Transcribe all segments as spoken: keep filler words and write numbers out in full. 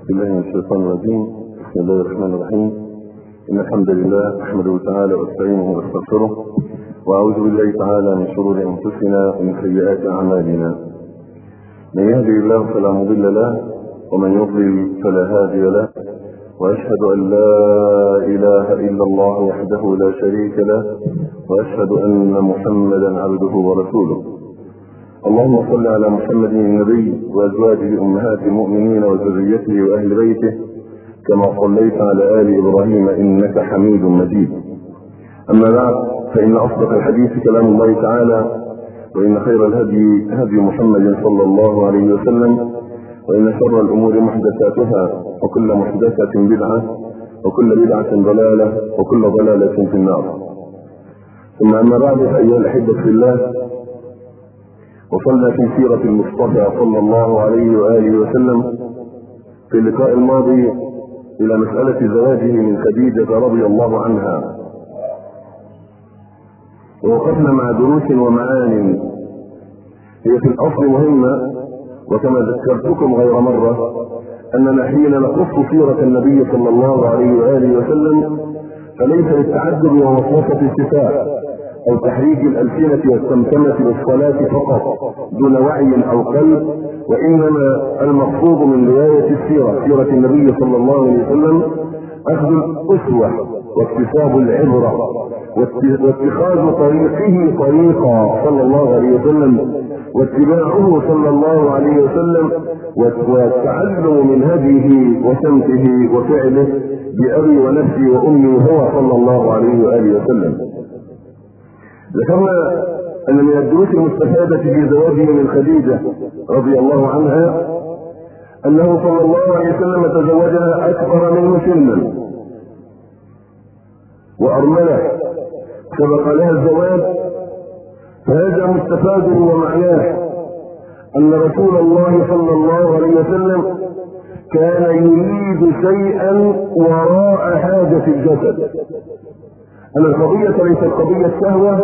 بالله من الشيطان الرجيم. بسم الله الرحمن الرحيم. إن الحمد لله أحمده تعالى واستعينه واستغفره، وأعوذ بالله تعالى من شرور أنفسنا ومن سيئات أعمالنا. من يهدي الله فلا مضل له، ومن يضلل فلا هادي له، وأشهد أن لا إله إلا الله وحده لا شريك له، وأشهد أن محمدا عبده ورسوله. اللهم صل على محمد النبي وأزواجه أمهات المؤمنين وذريته وأهل بيته كما صليت على آل إبراهيم إنك حميد مجيد. أما بعد، فإن أصدق الحديث كلام الله تعالى، وإن خير الهدي هدي محمد صلى الله عليه وسلم، وإن شر الأمور محدثاتها، وكل محدثة بدعة، وكل بدعة ضلالة، وكل ضلالة في النار. ثم أما بعد، فأيها الأحبة في الله، وصلنا في سيرة المصطفى صلى الله عليه وآله وسلم في اللقاء الماضي إلى مسألة زواجه من خديجة رضي الله عنها، ووقفنا مع دروس ومعان هي في الأصل مهمة. وكما ذكرتكم غير مرة أننا حين نقص سيرة النبي صلى الله عليه وآله وسلم فليس للتعجب ووسوسة الشفاء أو تحريك الألسنة والسمسمة بالصلاة فقط دون وعي أو قلب، وإنما المقصود من رواية السيرة سيرة النبي صلى الله عليه وسلم أخذ الأسوة واكتساب العبرة واتخاذ طريقه طريقا صلى الله عليه وسلم، واتباعه صلى الله عليه وسلم، والتعلم من هديه وسمته وفعله بأبي ونفسي وأمي هو صلى الله عليه وآله وسلم. ذكرنا أن من الدروس المستفادة في زواجه من خديجة رضي الله عنها أنه صلى الله عليه وسلم تزوجها أكبر منه سنا وأرمله سبق لها الزواج، فهذا مستفاد ومعناه أن رسول الله صلى الله عليه وسلم كان يريد شيئا وراء حاجة الجسد. أن القضية ليست قضية شهوة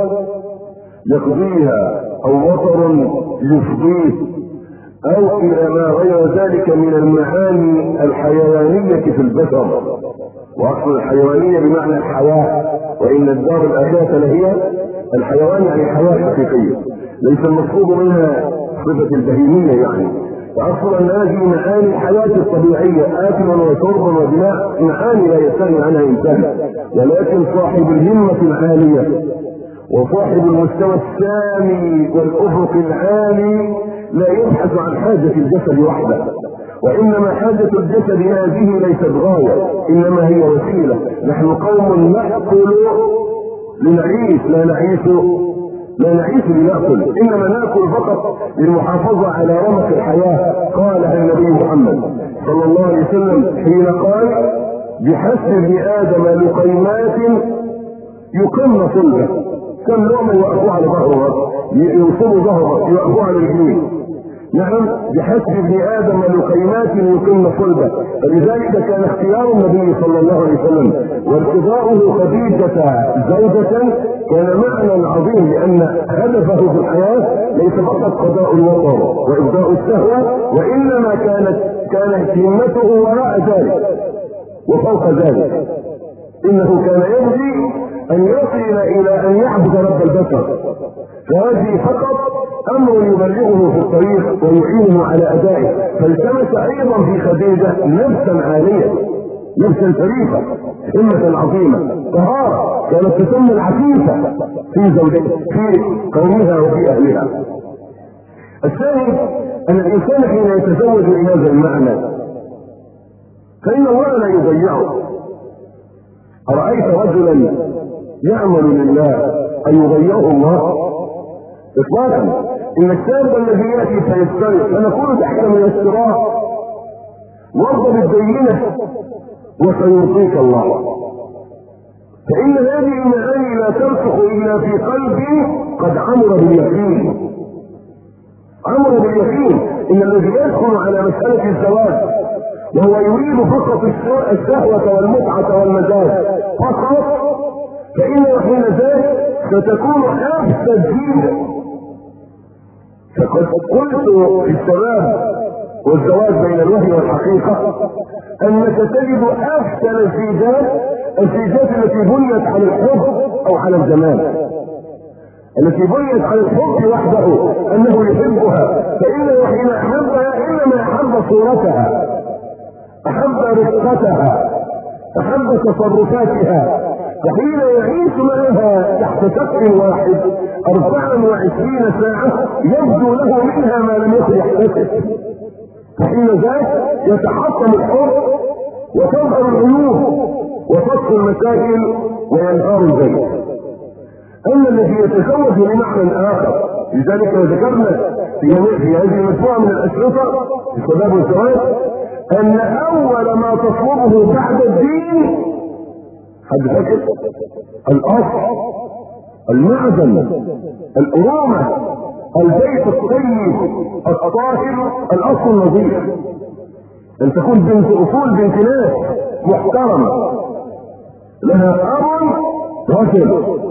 يقضيها أو وطر يفضيه أو إلى ما غير ذلك من المعاني الحيوانية في البشر. وأصل الحيوانية بمعنى الحياة، وإن الدار الآخرة لهي الحيوان، يعني حياة حقيقية، ليس المقصود منها صفة البهيمية يعني. فأصل أن هذه معاني الحياة الطبيعية، آكلا وشربا وبناء، معاني لا يستغني عنها إنسان، ولكن صاحب الهمة العالية وصاحب المستوى السامي والأفق العالي لا يبحث عن حاجة الجسد وحده، وإنما حاجة الجسد هذه ليست غاية، إنما هي وسيلة. نحن قوم نأكل لنعيش، لا نعيش لا نعيش لنأكل، إنما نأكل فقط للمحافظة على رمق الحياة. قالها النبي محمد صلى الله عليه وسلم حين قال: بحسب ابن آدم لقيمات يقمن صلبه. كم لقمة يوقفوا على ظهره، يوصلوا ظهره، يوقفوا على رجليه. نعم، بحسب ابن آدم لقيمات يقمن صلبه. فلذلك كان اختيار النبي صلى الله عليه وسلم وارتضاؤه خديجة زوجة كان معنى عظيم، لأن هدفه في الحياة ليس فقط قضاء الوطر وإبداء الشهوة، وإنما كانت كانت همته وراء ذلك وفوق ذلك. إنه كان يرجي أن يصل إلى أن يعبد رب البشر، فهذه فقط أمر يبلغه في الطريق ويعينه على أدائه. فالتمس أيضا في خديجة نفسا عالية، نفسا شريفة، همة عظيمة، طهارة، كانت تسمى العفيفة في زوجها في قومها وفي أهلها. الثاني أن الإنسان حين يتزوج بهذا المعنى فإن الله لا يضيعه. أرأيت رجلا يعمل لله أن يضيعه الله؟ إطلاقا. إن الشاب الذي يأتي فيسترق فنكون تحت من الصراط، وارض بالدينة وسيعطيك الله. فإن هذه المعاني لا ترسخ إلا في قلبي قد عمر باليقين، عمر باليقين. إن الذي يدخل على مسألة الزواج وهو يريد فقط الشهوة والمتعة والمزاج فقط، فإنه حين ذلك ستكون أفسد جيدا. فقد قلت في الشباب والزواج بين الوهم والحقيقة انك تجد احسن الزيجات الزيجات التي بنيت على الحب او على الجمال، التي بنيت على الحب وحده انه يحبها، فانه حين احبها انما احب صورتها، احب رفقتها، احب تصرفاتها، فحين يعيش معها تحت سقف واحد أربعا وعشرين ساعة يبدو له منها ما لم يكن يحتسب، فحين ذاك يتحطم الحب وتظهر العيوب وتصل المشاكل وينهار البيت. اما الذي يتزوج لمعنى اخر، لذلك ذكرنا في هذه المجموعه من الاشرطه في شباب الزواج ان اول ما تطلبه بعد الدين حد فاكر الاصل، المعدن، الأرومة، البيت الطيب الطاهر، الاصل النظيف، ان تكون بنت اصول، بنت ناس محترمه لها اب رجل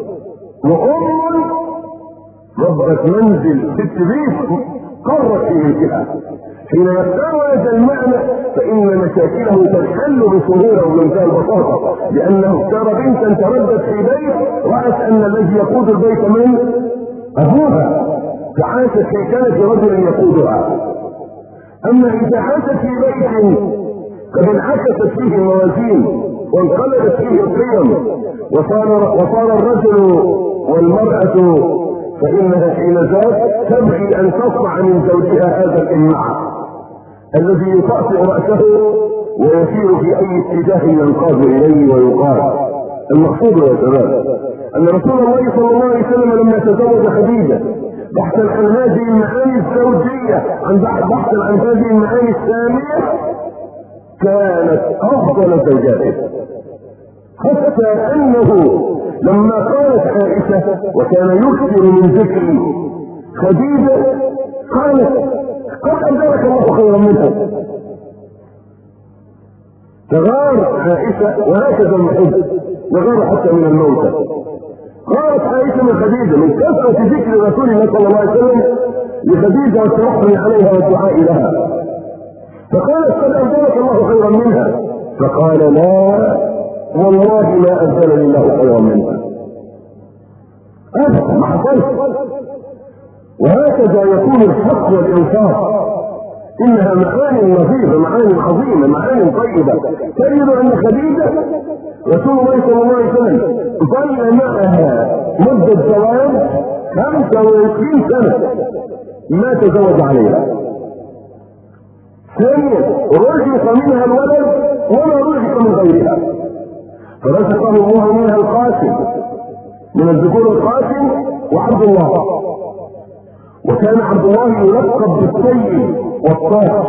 وام ربة منزل ست بيت قرت في بيتها. حين يختار هذا المعنى فان مشاكله تنحل بسهوله وبمنتهى البساطه، لانه اختار بنتا تردد في بيت رأت ان الذي يقود البيت من ابوها، فعاشت في كنف رجل يقودها. اما اذا عاشت في بيت قد انعكست فيه الموازين وانقلبت فيه القيم وصار وصار الرجل والمرأة، فإنها حين ذاك تبغي أن تصنع من زوجها هذا الإمعة الذي يطأطئ رأسه ويسير في أي اتجاه ينقاد إليه ويقال. المقصود يا شباب أن رسول الله صلى الله عليه وسلم لما تزوج خديجة بحثا عن هذه المعاني الزوجية، عن بحثا عن هذه المعاني السامية، كانت أفضل زوجاته، حتى أنه لما قالت عائشة وكان يكثر من ذكر خديجة قالت قد أبدلك الله خيرا منها. تغار عائشة وهكذا المحب وغار حتى من الموتى. قالت عائشة من خديجة من كثرة ذكر رسول الله صلى الله عليه وسلم لخديجة والترحم عليها والدعاء لها، فقالت قد أبدلك الله خيرا منها، فقال لا والله ما أبدلني الله خيرا منها. أبدا ما حصلش. وهكذا يكون الحق والإنصاف، إنها معاني نظيفة، معاني عظيمة، معاني طيبة. تجد أن خديجة رسول الله صلى الله عليه وسلم ظل معها مدة زواج خمسة وعشرين سنة ما تزوج عليها. ثانيا رزق منها الولد وما رزق من غيرها، فرزقه الله منها القاسم، من الذكور القاسم وعبد الله، وكان عبد الله يلقب بالطيب والطاهر،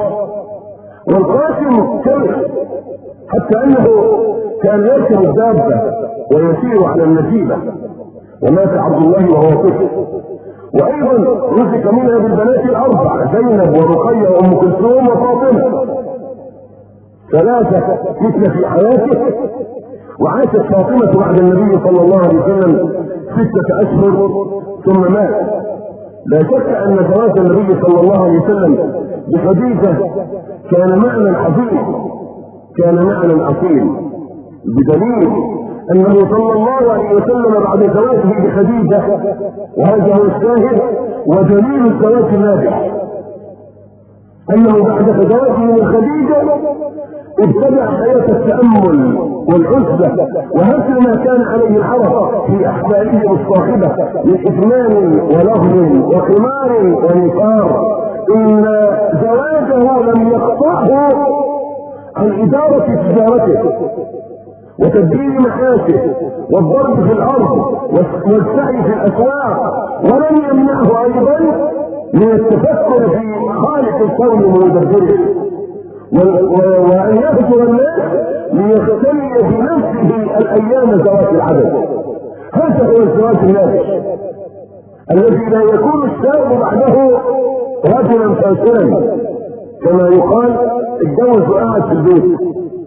والقاسم كلب حتى انه كان يركب الدابه ويسير على النسيبه، ومات عبد الله وهو طفل. وايضا رزق منها بالبنات الاربع زينب ورقيه وام كلثوم وفاطمه، ثلاثه مثل في حياته. وعاشت فاطمه بعد النبي صلى الله عليه وسلم سته اشهر ثم مات. لا شك ان زواج النبي صلى الله عليه وسلم بخديجه كان معنى عظيم، كان معنى اصيل، بدليل انه صلى الله عليه وسلم بعد زواجه بخديجه، وهذا هو الشاهد ودليل الزواج الناجح، انه بعد زواجه من خديجه ابتدع حياه التامل والعزله وهزل ما كان عليه العرب في احوالهم الصاخبه من اثمان ولغو وقمار ونفار. ان زواجه لم يقطعه عن اداره تجارته وتدبير محاسن والضرب في الارض والسعي في الاسواق، ولم يمنعه ايضا من التفكر في خالق الكون ومدبره، وان يهجر الناس ليختلي بنفسه الايام ذوات العدد. هذا هو الزواج الناجح الذي لا يكون الشاب بعده رجلا فاسدا كما يقال اتجوز وقعد في البيت،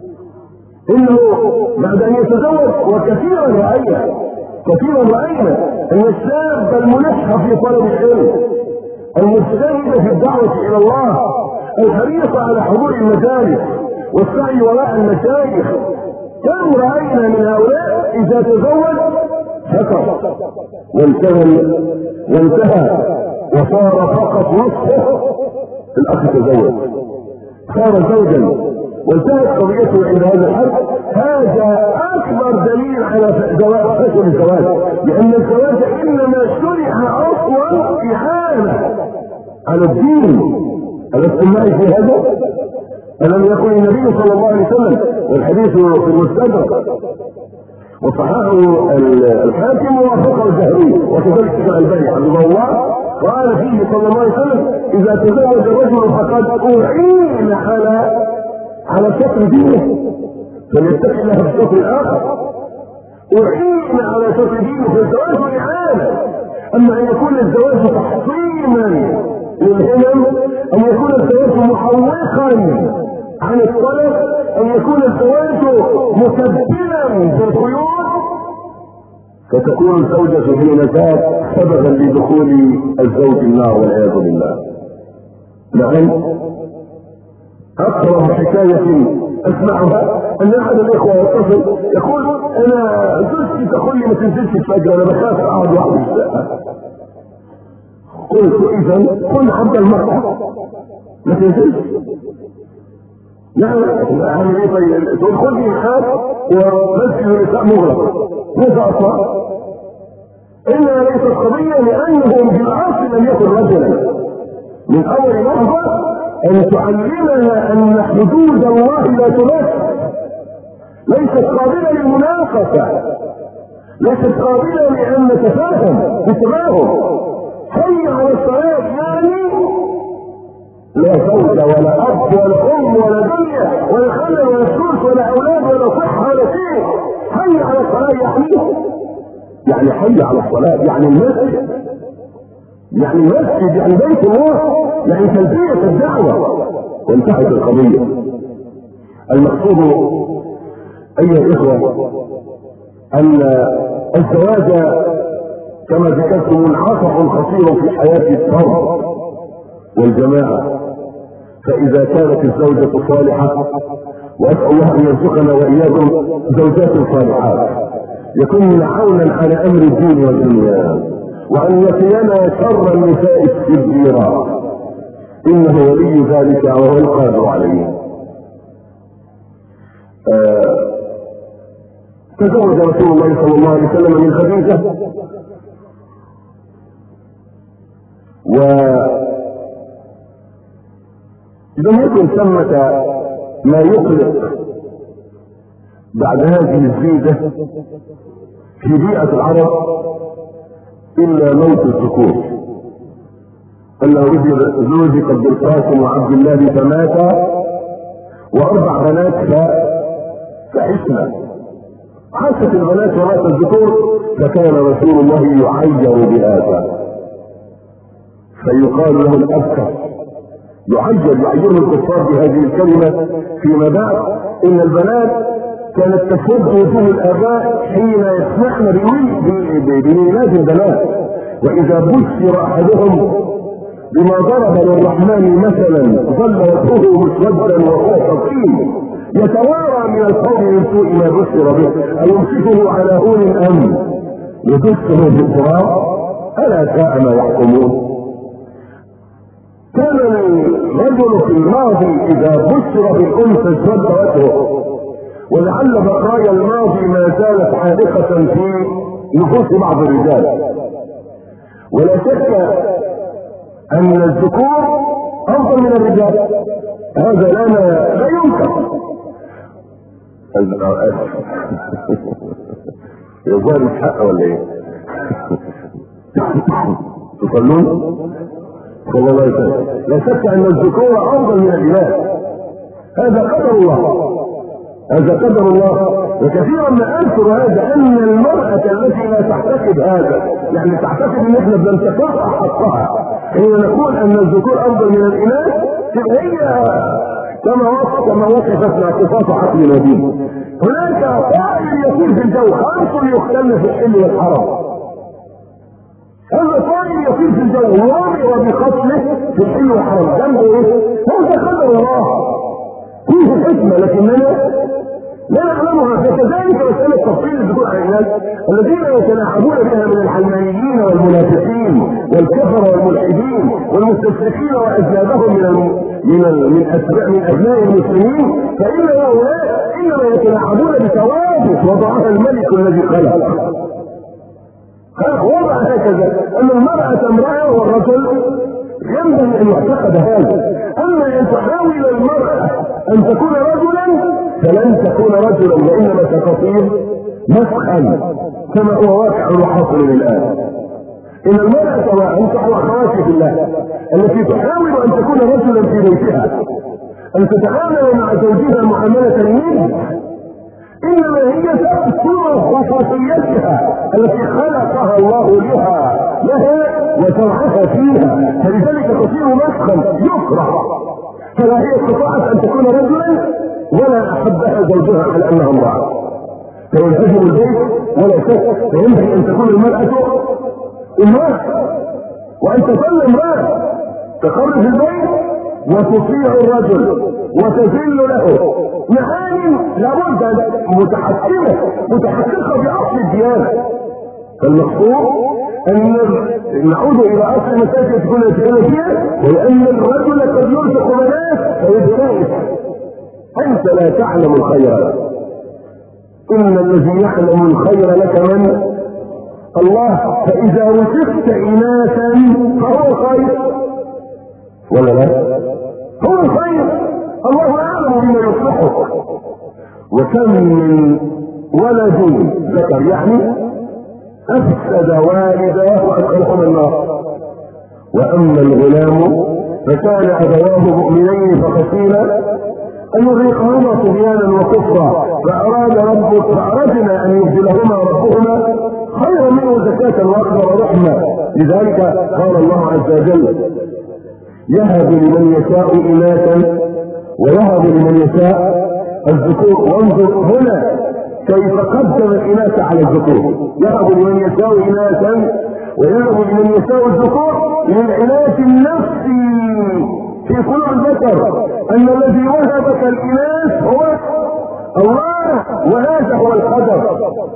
انه بعد ان يتزوج. وكثيرا راينا كثيرا راينا ان الشاب الملح في طلب العلم، المجتهد في الدعوه الى الله، الحريصة على حضور المجالس والسعي وراء المشايخ. كم رأينا من هؤلاء إذا تزوج شكر وانتهى وانتهى وصار فقط نصفه الأخ تزوج، صار زوجا وانتهت قضيته عند هذا الحد. هذا أكبر دليل على فشل الزواج، لأن الزواج إنما شرع أصلا إعانة على الدين. ألستم معي في هذا؟ ألم يقل النبي صلى الله عليه وسلم والحديث في المستدرك وصححه الحاكم ووافقه الزهري وكذلك الألباني حفظه الله، قال فيه صلى الله عليه وسلم إذا تزوج الرجل فقد أعين على على شكل دينه فليتقي الله بالشكل الآخر. أعين على شكل دينه في الزواج والإعانة. أما أن يكون الزواج تحصينا للهمم، أن يكون الزواج محوقا عن الطلب، أن يكون الزواج مكبلا بالقيود، فتكون الزوجة في نزاع سببا لدخول الزوج النار والعياذ بالله. نعم، أقرب حكاية أسمعها أن أحد الإخوة يتصل يقول أنا زوجتي تقول لي ما تنزلش الفجر، أنا بخاف أقعد وحدي في الشقة. قلت إذا كن عبد المرأة ما تنزلش. نعم، أعمل إيه طيب؟ تقول خذني معاك ومسجد النساء مغلق. ماذا أصنع؟ إنها ليست قضية لأنه بالأصل لم يكن رجلا. من أول لحظة أن تعلمها أن حدود الله لا تنافس، ليست قابلة للمناقشة، ليست قابلة لأن نتفاهم بتفاهم. حي على الصلاة يعني لا زوج ولا أب ولا أم ولا دنيا ولا خلل ولا فلوس ولا أولاد ولا صحة ولا شيء. حي على الصلاة يعني يعني حي على الصلاة يعني المسجد، يعني المسجد يعني بيت الله، يعني تلبية الدعوة، وانتهت القضية. المقصود أيها الإخوة أن الزواج كما ذكرت منعطف خطير في حياة الفرد والجماعة. فإذا كانت الزوجة صالحة، وأسأل الله أن يرزقنا وإياكم زوجات صالحات يكون عونا على أمر الدين والدنيا، وأن يقينا شر النساء السبيرات، إنه ولي ذلك وهو القادر عليه. آه تزوج رسول الله صلى الله عليه وسلم من خديجة، ولم يكن ثمة ما يقلق بعد هذه الزيدة في بيئة العرب إلا موت الذكور. أنه رزق بالقاسم وعبد الله فماتا وأربع بنات فعشنا، عاشت البنات ومات الذكور، فكان رسول الله يعير بهذا فيقال له الأبكر، يعير يعيره الكفار بهذه الكلمة فيما بعد. إن البنات كانت تسد وجوه الآباء حين يسمعن بميلاد البنات، وإذا بشر أحدهم بما ضرب للرحمن مثلا ظل وجهه مسودا وهو حكيم يتوارى من القوم من سوء ما بشر به أيمسكه على هون أم يدسه بالتراب ألا ساء ما يحكمون. كان الرجل في الماضي إذا بشر بالأنثى اسود وجهه، ولعل بقايا الماضي ما زالت عالقة في نفوس بعض الرجال. ولا شك أن الذكور أفضل من الرجال، هذا لنا لا ينكر. يظهر الحق ولا ايه؟ تصلون؟ صلى الله عليه وسلم. لا شك أن الذكور أفضل من الإناث، هذا قدر الله، هذا قدر الله. وكثيرا ما أذكر هذا أن المرأة التي لا تعتقد هذا، يعني تعتقد أن احنا بننتقص حقها حين نقول أن الذكور أفضل من الإناث، هي كما وصف كما وصفت ناقصات عقل ودين. هناك طائر يكون في الجو، خمس يختل في الحل والحرم. هذا طائر يطير في الجو وامر بقتله في الحل والحرم، جنبه ايه؟ هذا قدر الله فيه حكمه لكننا لا نعلمها. فكذلك مسألة تفصيل الذكور عن الناس الذين يتلاعبون بها من العلمانيين والمنافقين والكفر والملحدين والمستشرقين واجنابهم من الم... من ال... من أسباب من ابناء المسلمين، فان هؤلاء انما يتلاعبون بثوابت وضعها الملك الذي خلق. خلق وضع هكذا ان المرأة امرأة والرجل ينبغي ان يعتقد هذا. اما ان تحاول المرأة ان تكون رجلا فلن تكون رجلا وانما ستطير مسخا كما هو واقع وحاصل الان. ان المرأة وانصح اخواتي في الله التي تحاول ان تكون رجلا في بيتها ان تتعامل مع زوجها معاملة الند، انما هي تأثر خصوصيتها التي خلقها الله لها لها وترعاها فيها، فلذلك تصير مسخا يكره. فلا هي استطاعت ان تكون رجلا ولا احبها زوجها على انها امرأة، فينهزم البيت ولا شك. فينبغي ان تكون المرأة امرأة وان تظل امرأة تقر في البيت وتطيع الرجل وتذل له معاني لابد متحكمة متحققة بأصل الديانة. فالمقصود ان نعود الى اصل المساجد تكون نتكلم فيها، ولان الرجل قد يرزق بنات فيبتئس. انت لا تعلم الخير، ان الذي يعلم الخير لك من الله، فاذا رزقت اناثا فهو خير ولا لا؟ هو خير، الله اعلم بما يصلحك. وكم من ولد ذكر يعني افسد والداه وادخلهما النار، واما الغلام فكان ابواه مؤمنين فخشينا ان يذيقهما طغيانا وكفرا فاراد ربك فاردنا ان يبدلهما ربهما خيرا منه زكاة واكبر رحمة. لذلك قال الله عز وجل يهب لمن يشاء اناثا ويهب لمن يشاء الذكور. وانظر هنا كيف قدم الاناث على الذكور، يهب لمن يشاء اناثا ويهب لمن يشاء الذكور للعناية النفسي في قلوب البشر ان الذي وهبك الاناث هو الله، وهذا هو القدر.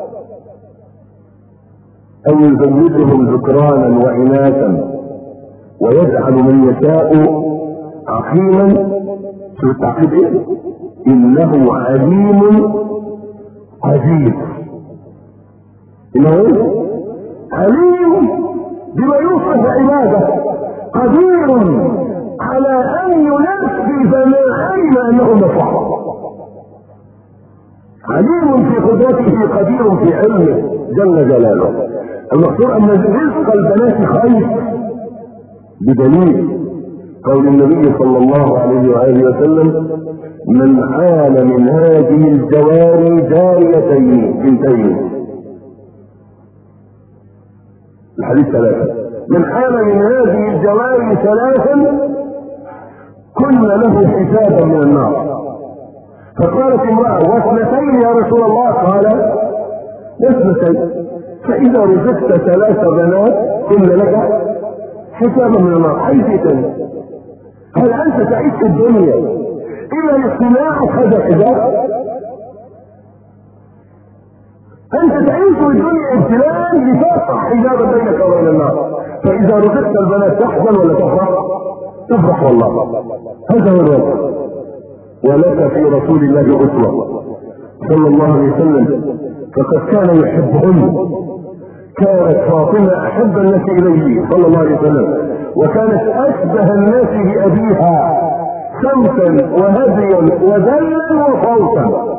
او يزوجهم ذكرانا واناثا ويجعل من يشاء عقيما. شو التعقيد ايه؟ انه عليم قدير. انه عليم بما يوصف عباده، قدير على ان ينفذ ما علم انه مصلحه. عليم في قدرته قدير في علمه جل جلاله. المقصود ان رزق البنات خير بدليل قول النبي صلى الله عليه واله وسلم من عال من هذه الجواري جاريتين بنتين. الحديث ثلاثة. من عال من هذه الجواري ثلاثا كن له حسابا من النار. فقالت امرأة واثنتين يا رسول الله؟ قال اثنتين. فإذا رزقت ثلاث بنات كن لك حسابا من النار. حيث هل أنت تعيش في الدنيا إلا لاصطناع هذا الحجاب؟ أنت تعيش في الدنيا ابتلاء لتقطع حجابا بينك وبين النار. فإذا رزقت البنات تحزن ولا تفرح؟ تفرح والله. هذا هو الوجه. ولك في رسول الله أسوة صلى الله عليه وسلم، فقد كان يحبهن. كانت فاطمة أحب الناس إليه صلى الله عليه وسلم، وكانت أشبه الناس بأبيها سمتا وهديا وذلا وفوتا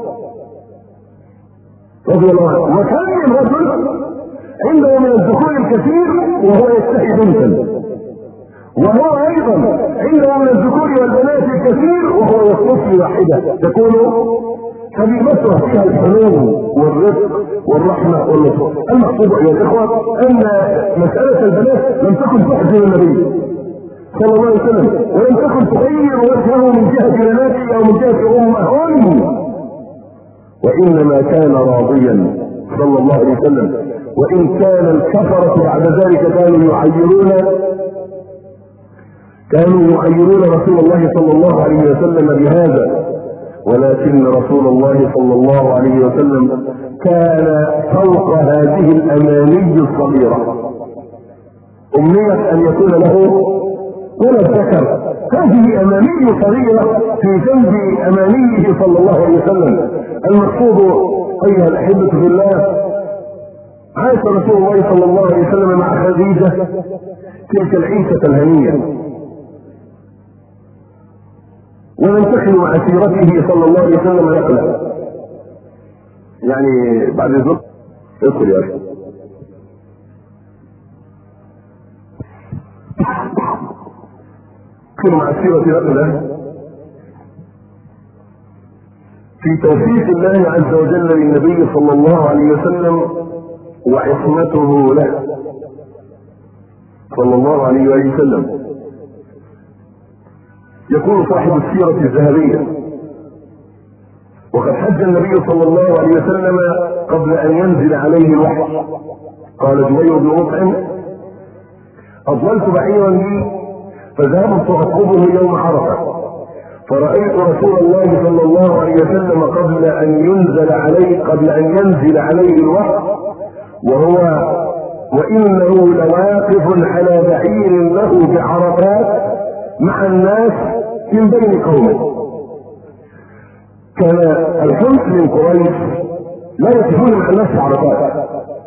رضي الله عنه. وكان من رجل عنده من الذكور الكثير وهو يستحي بنتا، وهو ايضا عنده من الذكور والبنات الكثير وهو يصطفي واحده تكون حبيبته فيها الحنون والرزق والرحمه واللطف. المقصود ايها الاخوه ان مساله البنات لم تكن تحزن النبي صلى الله عليه وسلم، ولم تكن تغير وجهه من جهه بناته او من جهه امهن، وانما كان راضيا صلى الله عليه وسلم، وإن كان الكفرة بعد ذلك كانوا يعيرون كانوا يعيرون رسول الله صلى الله عليه وسلم بهذا، ولكن رسول الله صلى الله عليه وسلم كان فوق هذه الأماني الصغيرة، أمنية أن يكون له ولد ذكر، هذه أماني صغيرة في جنب أمانيه صلى الله عليه وسلم. المقصود أيها الأحبة في الله، عاش رسول الله صلى الله عليه وسلم مع خديجة تلك العيشة الهنية، وننتقل مع سيرته صلى الله عليه وسلم نقلة. يعني بعد ذلك ادخل يا أخي. مع سيرة نقلة في توفيق الله عز وجل للنبي صلى الله عليه وسلم وعصمته له صلى الله عليه وسلم. يكون صاحب السيرة الذهبية، وقد حج النبي صلى الله عليه وسلم قبل أن ينزل عليه الوحي. قال جبير بن مطعم: أضللت بعيرا لي فذهبت أطلبه يوم عرفة، فرأيت رسول الله صلى الله عليه وسلم قبل أن ينزل عليه قبل أن ينزل عليه الوحي وهو وإنه لواقف على بعير له بعرفات مع الناس من بين قومه. كان الحمص من قريش لا يقفون مع الناس عرفات،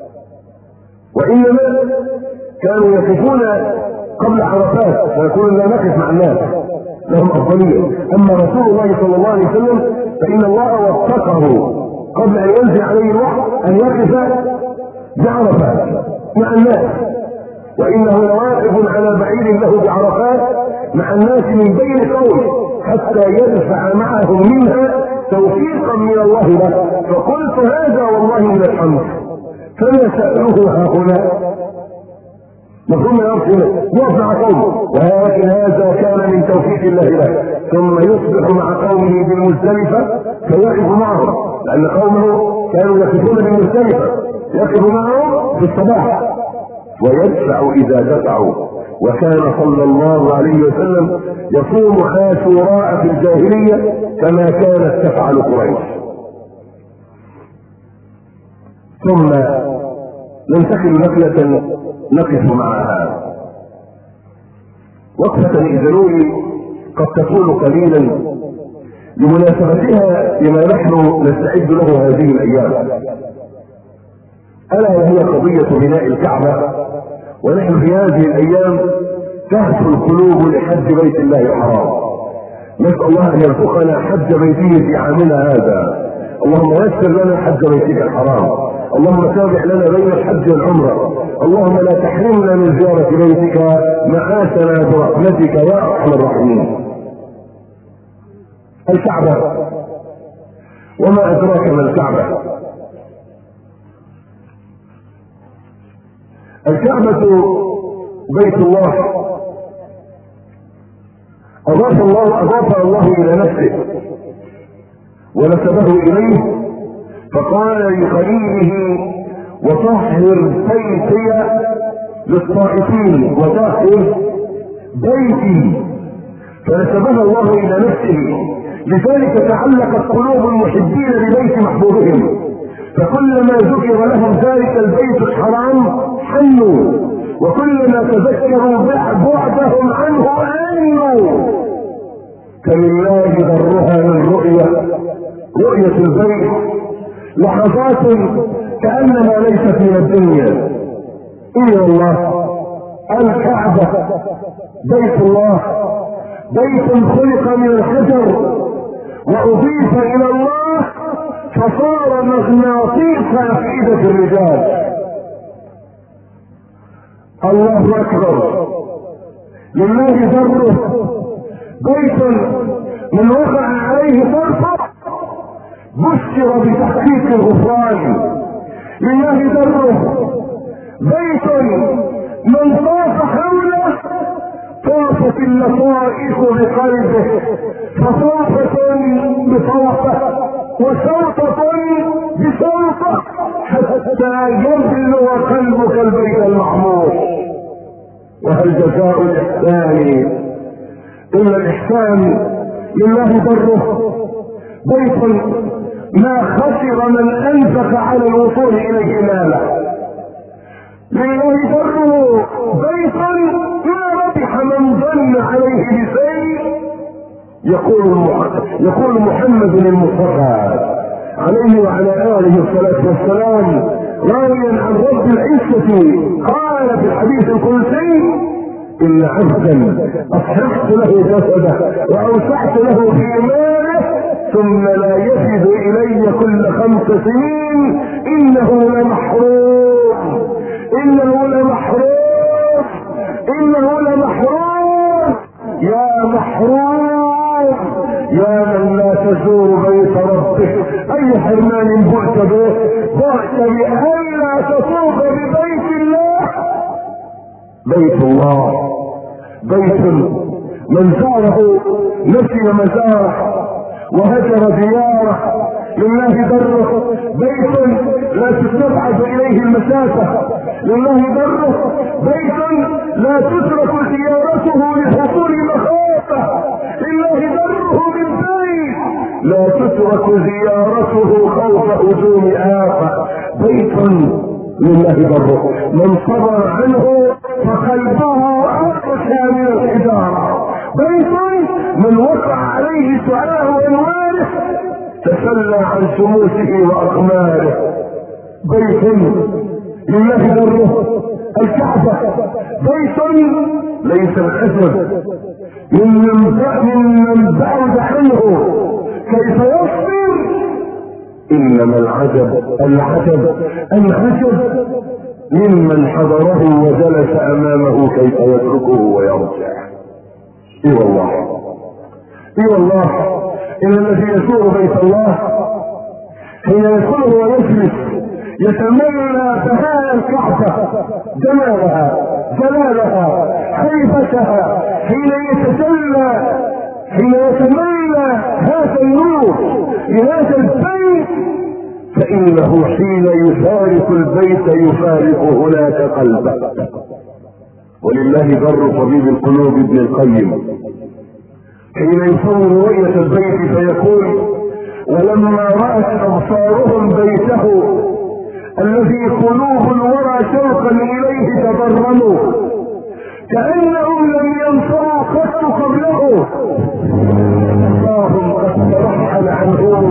وإنما كانوا يقفون قبل عرفات فيقولون لا نقف مع الناس، لهم أفضلية. أما رسول الله صلى الله عليه وسلم فإن الله وفقه قبل أن ينزل عليه الوحي أن يقف بعرفات مع الناس، وإنه لواقف على بعير له بعرفات مع الناس من بين قوم حتى يدفع معهم منها توفيقا من الله له. فقلت هذا والله من الحمد، فما سألوه هؤلاء مفهوم يرسل يقف مع قومه، ولكن هذا كان من توفيق الله له. ثم يصبح مع قومه بالمزدلفة فيقف معهم، لأن قومه كانوا يقفون بالمزدلفة، يقف معهم في الصباح ويدفع إذا دفعوا. وكان صلى الله عليه وسلم يصوم عاشوراء في الجاهلية كما كانت تفعل قريش. ثم ننتقل نقلة نقف معها وقفة إذنوني قد تكون قليلا لمناسبتها لما نحن نستعد له هذه الأيام، ألا وهي قضية بناء الكعبة. ونحن في هذه الأيام تهفو القلوب لحج بيت الله الحرام. نسأل الله أن يرزقنا حج بيته في عامنا هذا. اللهم يسر لنا حج بيتك الحرام، اللهم تابع لنا بين الحج والعمرة، اللهم لا تحرمنا من زيارة بيتك معاشنا برحمتك يا أرحم الراحمين. الكعبة، وما أدراك ما الكعبة؟ الكعبة بيت الله أضاف الله أضاف الله إلى نفسه ونسبه إليه، فقال لخليله: وطهر بيتي للطائفين، وطهر بيتي، فنسبها الله إلى نفسه. لذلك تعلقت قلوب المحبين ببيت محبوبهم، فكلما ذكر لهم ذلك البيت الحرام حنوا، وكلما تذكروا بعدهم عنه آمنوا. فلله ذرها من رؤية رؤية البيت لحظات كأنها ليست من الدنيا. إيه الله، الكعبة بيت الله، بيت خلق من الحجر وأضيف إلى الله فصار مغناطيس أفئدة الرجال. الله أكبر، لله ذره، بيت من وقع عليه فرصة بشر بتحقيق الغفران. لله ذره، بيت من طاف حوله طافت اللطائف بقلبه، فطافة بطوفة وشوطة بشوطة حتى حتى يبلغ قلبك البيت المعمور. وهل جزاء الإحسان إلا الإحسان؟ لله بره بيت ما خسر من أنفق على الوصول إليه ماله. لله بره بيت ما ربح من ظن عليه بشيء. يقول يقول محمد المصطفى عليه وعلى آله الصلاة والسلام راويا عن رب العزة قال في الحديث القدسي: إن عبدا أصححت له جسده وأوسعت له في ماله ثم لا يفد إلي كل خمس سنين إنه لمحروم إنه لمحروم إنه لمحروم يا محروم يا من لا تزور بيت ربك. أي حرمان بعت به؟ بعت بألا تطوف ببيت الله. بيت الله بيت من زاره نسي مزاره وهجر دياره. لله بره بيت لا تستبعد اليه المسافه. لله بره بيت لا تترك زيارته لحصول مخافه. لله بره من بيت لا تترك زيارته خوف هجوم آفة. بيت لله بره من صبر عنه فقلبه أرقى من الحجارة. بيت من وقع عليه سعاه أنواره تسلى عن شموسه وأقماره. بيت لله بره الكعبة. بيت ليس العجب ممن بعد عنه كيف يصبر، إنما العجب العجب العجب ممن حضره وجلس أمامه كيف يتركه ويرجع. اي والله اي والله إن الذي يزور بيت الله حين يدخله ويجلس يتمنى بهاء الكعبة جمالها جلالها حيفتها حين يتجلى حين يتمنى هذا النور لهذا البيت، فإنه حين يفارق البيت يفارق هناك قلبه. ولله بر طبيب القلوب ابن القيم حين يصور رؤية البيت فيقول: ولما رأت أبصارهم بيته الذي قلوب الورى شوقا إليه تضرموا كأنهم لم ينصروا قط قبله. اللهم قد ترحل عنهم.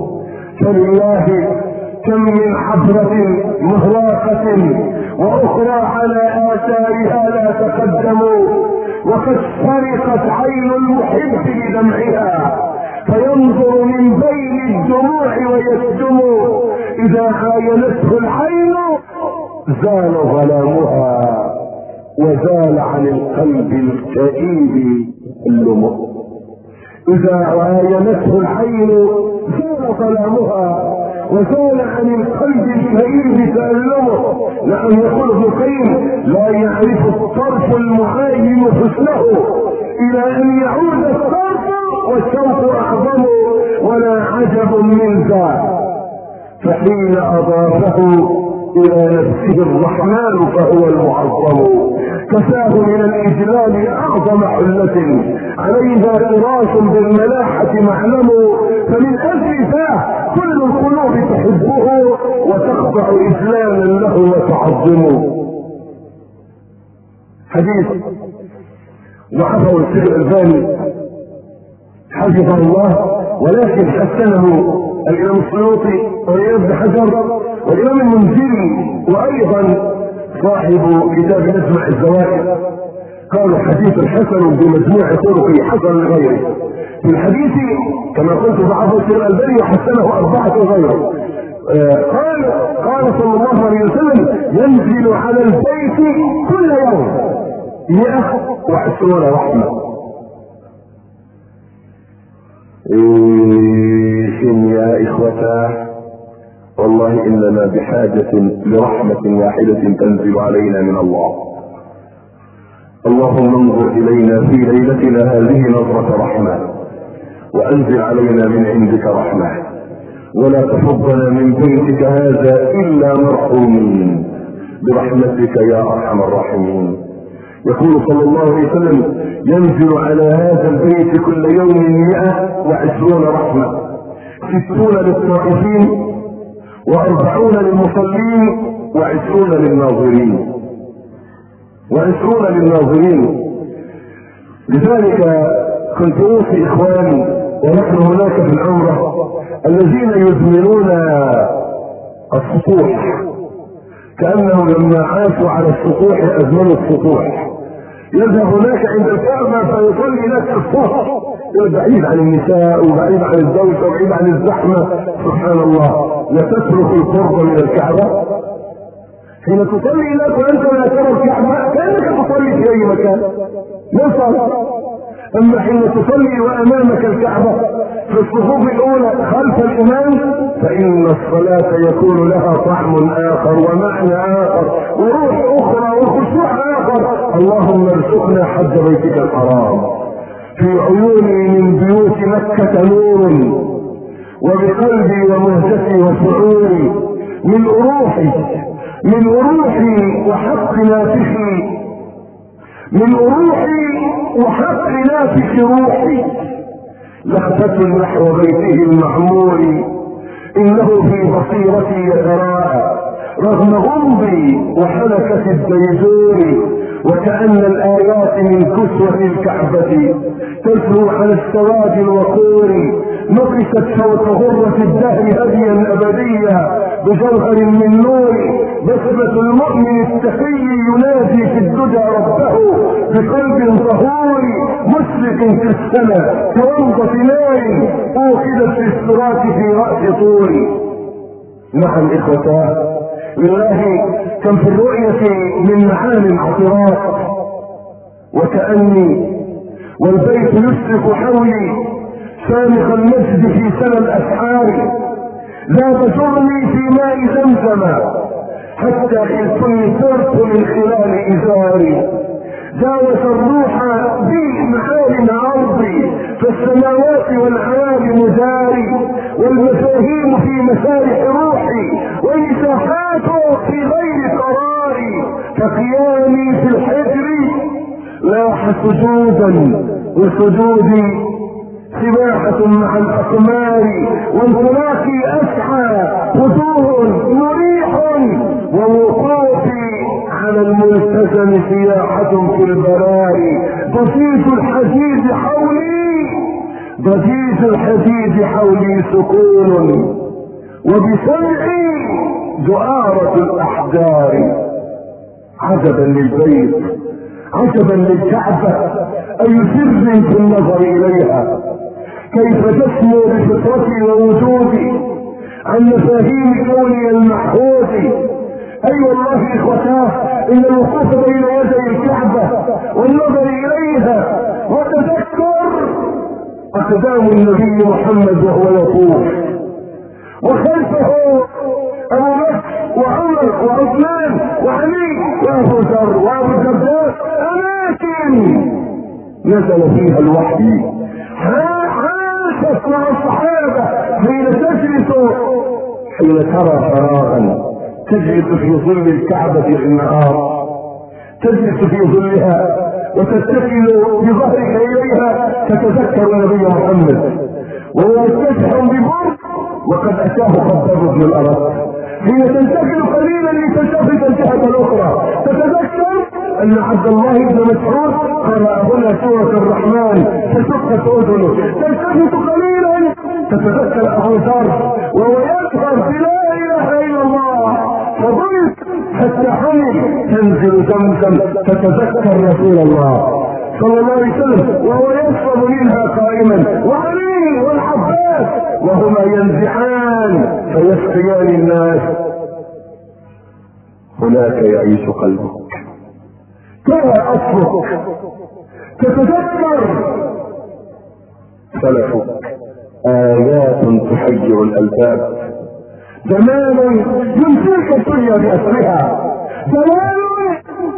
فلله كم من حفرة مهراقة وأخرى على آثارها لا تقدموا، وقد سرقت عين المحب بدمعها فينظر من بين الدموع ويكتم. إذا عاينته العين زال ظلامها وزال عن القلب الكئيب اللمع. إذا عاينته العين زال ظلامها وزال عن القلب الكئيب تألمه. لأن يقول ابن القيم: لا يعرف الطرف المعاين حسنه إلى أن يعود الطرف والشوق أعظم، ولا عجب من ذا. فحين أضافه إلى نفسه الرحمن فهو المعظم. كفاه من الإجلال أعظم حلة عليها فراش بالملاحة معلم. فمن أجل ذا كل القلوب تحبه وتخضع إجلالا له وتعظمه. حديث ضعفه الشيخ الألباني حفظه الله، ولكن حسنه الإمام السيوطي والإمام ابن حجر والإمام المنذري وأيضا صاحب كتاب مجمع الزوائد قالوا حديث حسن بمجموع طرقه حسن لغيره. في الحديث كما قلت ضعفه الشيخ الألباني وحسنه أربعة غيره. آه قال قال صلى الله عليه وسلم: ينزل على البيت كل يوم مئة وعشرون رحمة. إيه يا إخوتاه، والله إننا بحاجة لرحمة واحدة تنزل علينا من الله. اللهم انظر إلينا في ليلتنا هذه نظرة رحمة، وأنزل علينا من عندك رحمة، ولا تفضنا من بيتك هذا إلا مرحومين برحمتك يا أرحم الراحمين. يقول صلى الله عليه وسلم: ينزل على هذا البيت كل يوم مئة وعشرون رحمة، ستون للطائفين وأربعون للمصلين وعشرون للناظرين وعشرون للناظرين. لذلك كنت أوصي إخواني ونحن هناك في العمرة الذين يزمنون السطوح، كأنهم لما عاشوا على السطوح أزمنوا السطوح، يذهب هناك عند الكعبة فيصلي لك الصف بعيد عن النساء وبعيد عن الزوج وبعيد عن الزحمة. سبحان الله، لا تترك القرب من الكعبة حين تصلي لك وأنت لا ترى الكعبة كأنك تصلي في أي مكان، لا صلاة. أما حين تصلي وأمامك الكعبة في الصفوف الأولى خلف الإمام فإن الصلاة يكون لها طعم آخر ومعنى آخر وروح أخرى وخشوع آخر. اللهم ارزقنا حج بيتك الحرام. في عيوني من بيوت مكة نور، وبقلبي ومهجتي وشعوري من روحي من روحي وحق نافخي من روحي وحق نافخ روحي لخبة نحو بيته المعمور، إنه في بصيرتي يتراءى رغم غمضي وحلكة الديجور، وكأن الآيات من كسوة الكعبة تسلو على السواد الوقور، نقشت فوق غرة الدهر هديا أبديا بجوهر من نور، بسمة المؤمن التقي ينادي في الدجى ربه بقلب طهور، مشرق كالسماء كومضة نار أوقدت في الصراط في رأس طور. نعم إخوتاه، لله كم في الرؤية من معان عطرات، وكأني والبيت يشرق حولي شامخ المسجد في سنى الأسحار، لا تجرني في ماء زمزم حتى خلتني صرت من خلال إزاري، جاوز الروح بي معالم أرضي فالسماوات والعالم جاري، والمفاهيم في مسارح روحي والمساحات في غير قراري، فقيامي في الحجر لاح سجودا وسجودي سباحة مع الأقمار، وانطلاقي أسعى وجوه مريح، ووقوفي على الملتزم سياحة في البراري، ضجيج الحديد حولي ضجيج الحديد حولي سكون، وبسمعي دؤارة الأحجار. عجبا للبيت، عجبا للكعبة، أي سر في النظر إليها، كيف تسمو بفطرتي ووجودي عن مفاهيم كوني المحفوظ. أي والله إخوتاه، إن الوقوف بين يدي الكعبة والنظر إليها وتذكر أقدام النبي محمد وهو يطوف، وخلفه أبو بكر وعمر وعثمان وعلي وأبو ذر وأبو الدرداء، أماكن نزل فيها الوحي. حاسس مع الصحابة حين تجلس حين ترى فراغا تجلس في ظل الكعبة في النهار، تجلس في ظلها وتتكل بظهرك إليها، تتذكر النبي محمد وهو مستشعر ببر وقد أتاه خباب بن الأرض. حين تنتقل قليلا لتلتفت الجهة الأخرى تتذكر أن عبد الله بن مسعود قرأ هنا سورة الرحمن فشقت أذنه، تلتفت قليلا تتذكر أبو ذر وهو يذكر بلا إله إلا الله، فضلت حتى حمل تنزل زمزم تتذكر رسول الله صلى الله عليه وسلم وهو يشرب منها قائما، وعلي والعباس وهما ينزحان فيسقيان الناس. هناك يعيش قلبك، ترى أصلك، تتذكر سلفك، آيات تحجر الألباب، زمان يمسك الدنيا بأسرها، زمان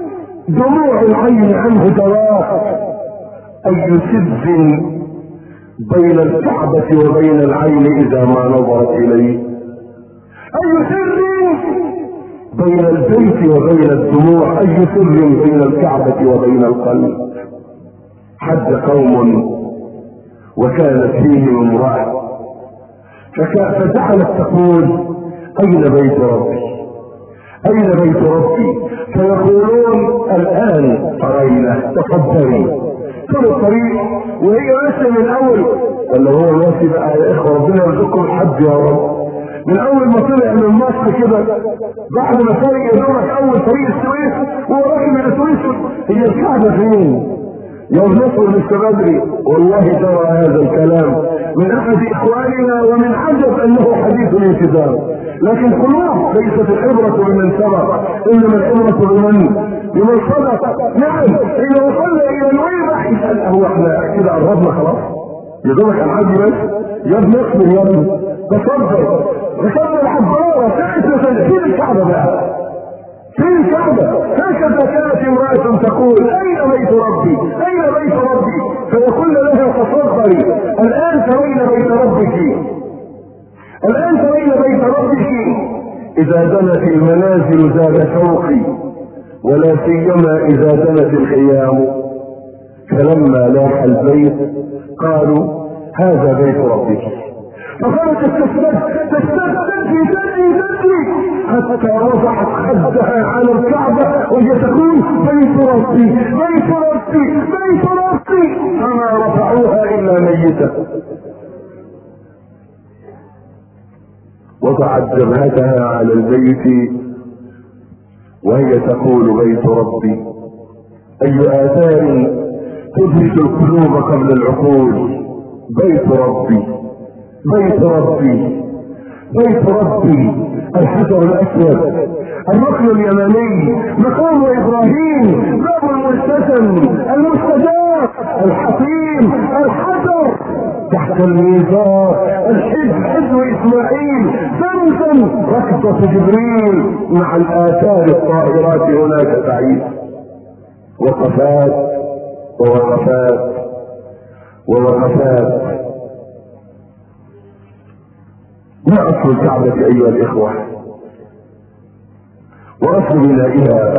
دموع العين عنه دواء، أي سب بين الكعبة وبين العين إذا ما نظرت إليه؟ أي سر بين البيت وبين الدموع؟ أي سر بين الكعبة وبين القلب؟ حج قوم وكانت فيهم امرأة فجعلت تقول أين بيت ربي؟ أين بيت ربي؟ فيقولون الآن ترينا تفضلي. طول الطريق وهي ماشية من أول، ولا هو ماشي بقى يا إخوة ربنا يرزقكم الحج يا رب، من أول ما طلع من مصر كده بعد ما طلع يدورك أول طريق السويس وهو راكب من السويس، هي الكعبة فين؟ يوم نصر لسه بدري. والله ترى هذا الكلام من احد اخواننا ومن عجب انه حديث الالتزام، لكن قلوب ليست العبرة بمن سبق انما العبرة بمن بمن صدق. نعم اذا وصلنا الى الويبة يسأل هو احنا كده قربنا خلاص يدورك الحج بس يا ابن اصبر يا ابني تصدر تصدر الحضارة ساعة فين الكعبة بقى؟ فين الكعبة؟ هكذا كانت امرأة تقول أين بيت ربي؟ أين بيت ربي؟ فيقول لها تصدري الآن ترين بيت ربك، الآن ترين بيت ربك. إذا دنت المنازل زاد شوقي ولا سيما إذا دنت الخيام، فلما لاح البيت قالوا هذا بيت ربك. فقالت تستفتي تستفتي تستفتي تستفتي حتى رفعت خدها على الكعبة وهي تقول بيت ربي بيت ربي بيت ربي، فما رفعوها إلا ميتة. وضعت جبهتها على البيت وهي تقول بيت ربي. أي آثار تدهش القلوب قبل العقول. بيت ربي بيت ربي بيت ربي، الحجر الاسود، الركن اليماني، مقام ابراهيم، باب الملتزم، المستجاب، الحطيم، الحجر تحت الميزان، الحجر حجر اسماعيل، زمزم، ركضة جبريل، مع الاثار الطائرات هناك تعيش. وقفات ووقفات ووقفات. ما اصل الكعبة ايها الاخوة واصل بنائها؟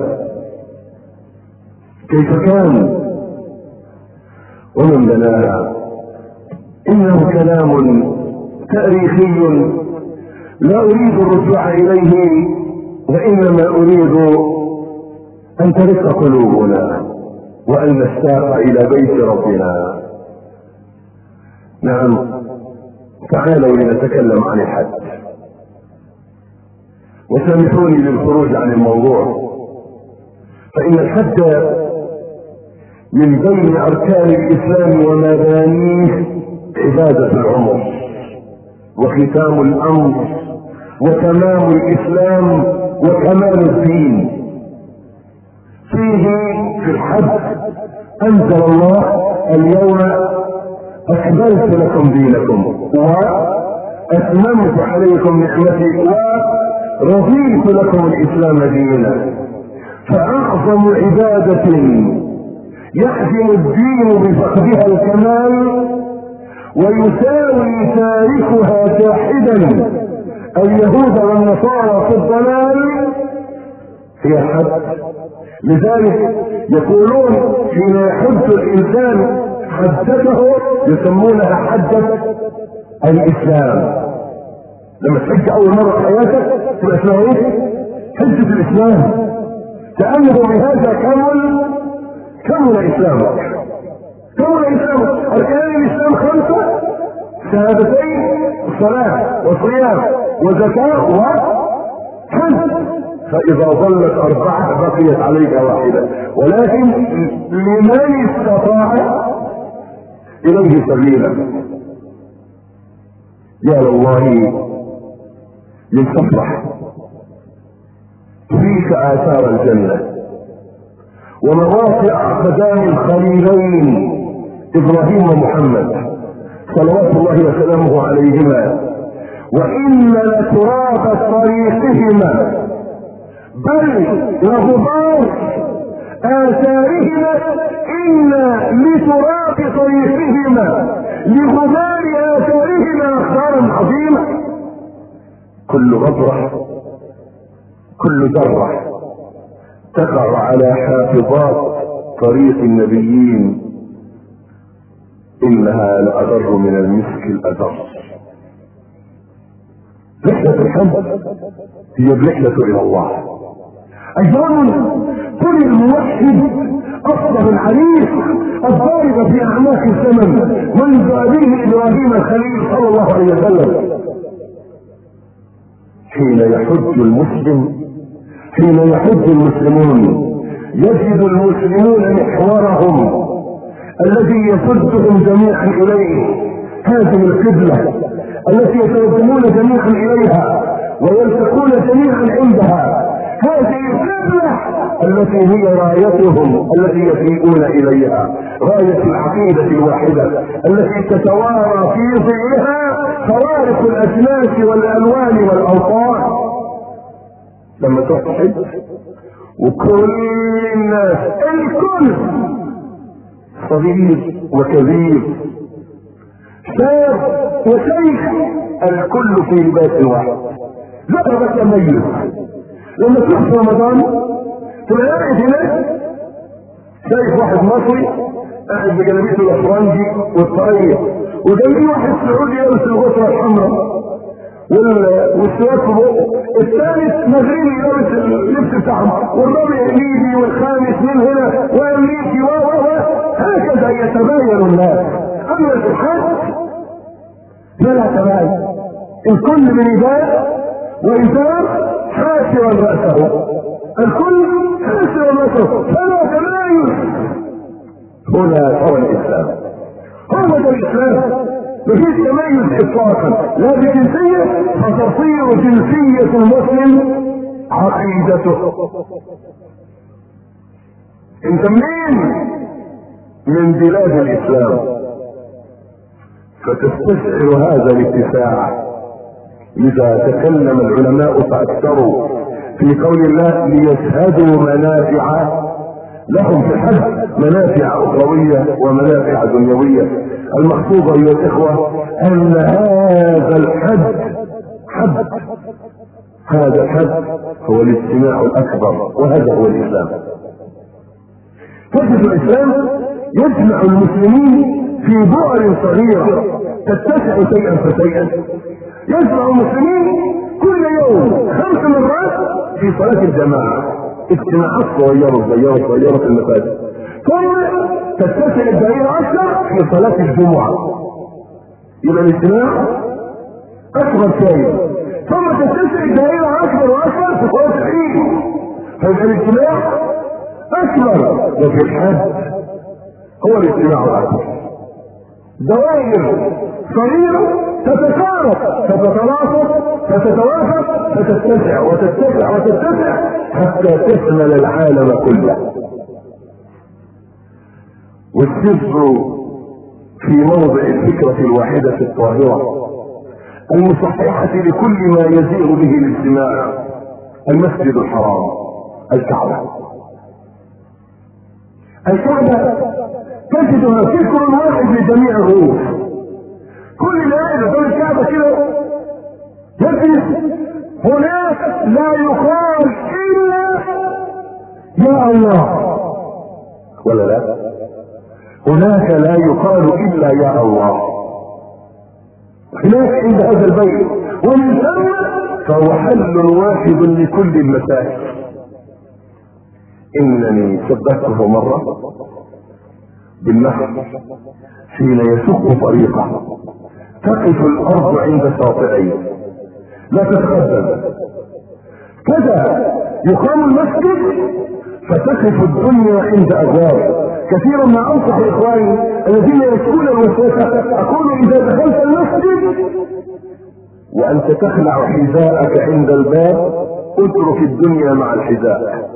كيف كان ومن بناها؟ انه كلام تاريخي لا اريد الرجوع اليه، وانما اريد ان ترق قلوبنا وان نشتاق الى بيت ربنا. نعم، تعالوا لنتكلم عن الحج، وسامحوني للخروج عن الموضوع، فإن الحج من بين أركان الإسلام ومبانيه عبادة العمر وختام الأمر وتمام الإسلام وكمال الدين. فيه في الحج أنزل الله اليوم أكملت لكم دينكم وأتممت عليكم نعمتي ورضيت لكم الإسلام دينا. فأعظم عبادة يحزم الدين بفقدها الكمال ويساوي تاركها جاحدا اليهود والنصارى في الضلال هي الحج. لذلك يقولون حين يحج الإنسان حجته يسمونها حجة الإسلام. لما تحج أول مرة في حياتك تبقى اسمها إيه؟ حجة الإسلام، لأنه بهذا كمل كمل إسلامك. كمل إسلامك. أركان الإسلام خمسة: شهادتين، الصلاة والصيام والزكاة وحج. فإذا ظلت أربعة بقيت عليك واحدة، ولكن لمن استطاع إليه سبيلا. يا لله من تفرح فيك آثار الجنة ومواقع قدام الخليلين إبراهيم ومحمد صلوات الله وسلامه عليهما، وإن لتراب طريقهما بل لغبار آثارهما إن لتراب طريقهما لغبار آثارهما أخبارا عظيمة. كل غبرة كل ذرة تقع على حافظات طريق النبيين إنها لأضر من المسك الأضر. رحلة الحج هي الرحلة إلى الله. أيضا كل الموحد أصبح الحديث الضارب في أعماق الزمن منذ أبيه إبراهيم الخليل صلى الله عليه وسلم. حين يحج المسلم حين يحج المسلمون يجد المسلمون محورهم الذي يصدهم جميعا إليه هذه القبلة التي يتوجهون جميعا إليها ويلتقون جميعا عندها. هذه القبلة التي هي رايتهم التي يسيئون إليها، راية العقيدة الواحدة التي تتوارى في ظلها فوارق الأجناس والألوان والأوطان. لما تحج وكل الناس الكل صغير وكبير شاب وشيخ الكل في لباس واحد لا بس تميز. لما تروح في رمضان تبقى قاعد هناك شايف واحد مصري قاعد بجلابيته الافرنجي والطاقية وجنبيه واحد سعودي يلبس الغطرة الحمراء والسواك في بقه، الثالث مغربي يلبس اللبس بتاعهم، والرابع ليبي والخامس من هنا وامريكي و و هكذا يتباين الناس. اما في الحج فلا تباين، الكل برداء وإزار حاسرا رأسه، الكل حاسرا رأسه فلا تباين. هنا هو الإسلام، هو ده الإسلام. مفيش تميز إطلاقا لا بجنسية، فتصير جنسية المسلم عقيدته. انت منين؟ من بلاد الإسلام، فتستشعر هذا الاتساع. لذا تكلم العلماء فأكثروا في قول الله ليشهدوا منافع لهم في الحج، منافع أخروية ومنافع دنيوية. المقصود أيها الإخوة أن هذا الحج حج هذا الحج هو الاجتماع الأكبر، وهذا هو الإسلام. فجد الإسلام يجمع المسلمين في بؤر صغيرة تتسع شيئا فشيئا. يجمع المسلمين كل يوم خمس مرات في صلاة الجماعة، اجتماعات صغيرة صغيرة صغيرة في المساجد. ثم تتسع الدائرة أكثر في صلاة الجمعة، يبقى الاجتماع أكبر شيء. ثم تتسع الدائرة أكبر وأكبر في صلاة العيد، فيبقى الاجتماع أكبر. وفي الحج هو الاجتماع الأكبر، دوائر صغيرة تتكارك تتتلاصق تتتوافق فتتسع وتتسع وتتسع حتى تشمل العالم كله. والسر في موضع الفكرة الواحدة الطاهرة المصححة لكل ما يزيغ به الاجتماع، المسجد الحرام، الكعبة. الكعبة تجدها فكر واحد لجميع الروح. كل ما يجب في الكعبة كده يجلس هناك لا يقال إلا يا الله، ولا لا؟ هناك لا يقال إلا يا الله. هناك عند هذا البيت، ومن ثم فهو حل واحد لكل المسائل. إنني شبهته مرة بالنهر حين يشق طريقه تقف الأرض عند شاطئيه لا تتقدم، كذا يقام المسجد فتقف الدنيا عند أبوابه. كثيرا ما أنصح إخواني الذين يشكون الوسوسة أقول إذا دخلت المسجد وأنت تخلع حذاءك عند الباب اترك الدنيا مع الحذاء.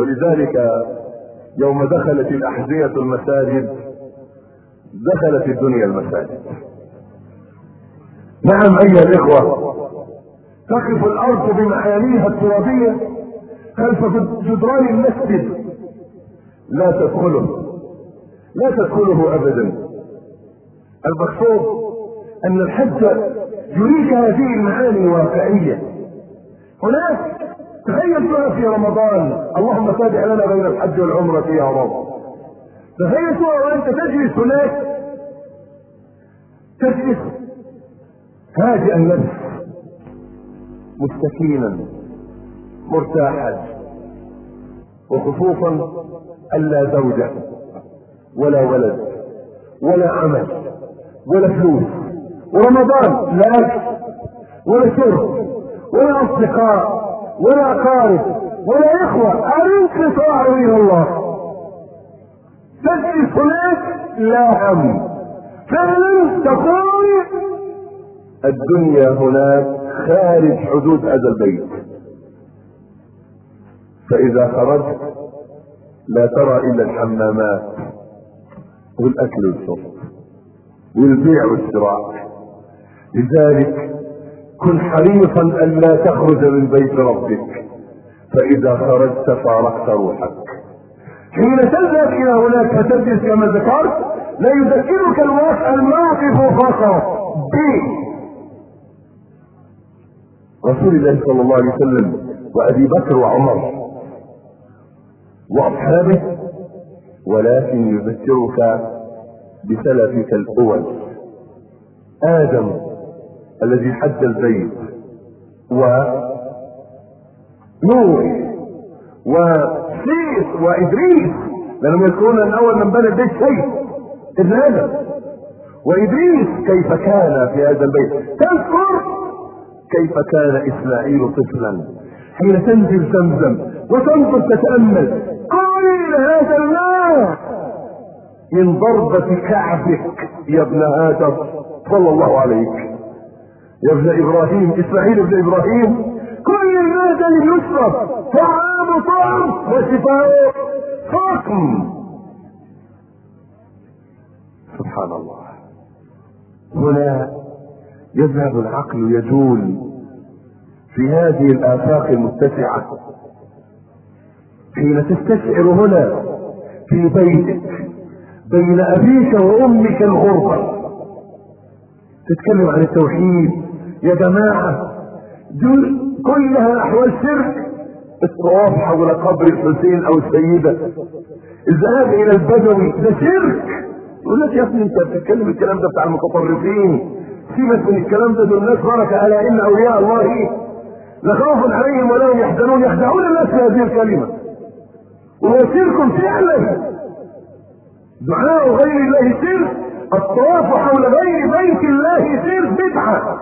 ولذلك يوم دخلت الأحذية المساجد دخلت الدنيا المساجد. نعم أيها الإخوة، تقف الأرض بمعانيها الترابية خلف جدران المسجد، لا تدخله لا تدخله أبدا. المقصود أن الحج يريك هذه المعاني الواقعية. هناك تخيل سورة في رمضان، اللهم تابع لنا بين الحج والعمرة يا رب. تخيل سورة وأنت تجلس هناك، تجلس هادئ النفس مستكينا مرتاحا، وخصوصا ألا زوجة ولا ولد ولا عمل ولا فلوس، ورمضان لا أكل ولا شرب ولا أصدقاء ولا أقارب ولا إخوة، الانقطاع إلى الله. تجلس هناك لا هم، فعلا تقول الدنيا هناك خارج حدود هذا البيت. فإذا خرجت لا ترى إلا الحمامات والأكل والشرب والبيع والشراء. لذلك كن حريصا ألا تخرج من بيت ربك، فإذا خرجت فارقت روحك. حين تذهب إلى هناك فتجلس كما ذكرت، لا يذكرك الموقف فقط برسول الله صلى الله عليه وسلم وأبي بكر وعمر وأصحابه، ولكن يذكرك بسلفك الأول، آدم الذي حج البيت، ونوح وشيث وإدريس، لأنهم يذكرون أن أول من بنى البيت شيء ابن آدم، وإدريس كيف كان في هذا البيت. تذكر كيف كان إسماعيل طفلا حين تنزل زمزم وتنظر تتأمل قال هذا الماء من ضربة كعبك يا ابن آدم صلى الله عليك يا ابن إبراهيم، إسماعيل ابن إبراهيم، كل الماء اللي يشرب طعام طعم وشفاء حكم. سبحان الله. هنا يذهب العقل يجول في هذه الآفاق المتسعة حين تستشعر هنا في بيتك بين أبيك وأمك الغربة، تتكلم عن التوحيد يا جماعة، دول كلها أحوال شرك. الطواف حول قبر الحسين أو السيدة، الذهاب إلى البدوي ده شرك. يقول لك يا ابني أنت بتتكلم الكلام ده بتاع المتطرفين، سيبك من الكلام ده، دول الناس بركة، ألا إن أولياء الله لا خوف عليهم ولا هم يحزنون. يخدعون الناس في هذه الكلمة، وهو شرك فعلا. دعاء غير الله شرك، الطواف حول غير بيت الله شرك بدعة،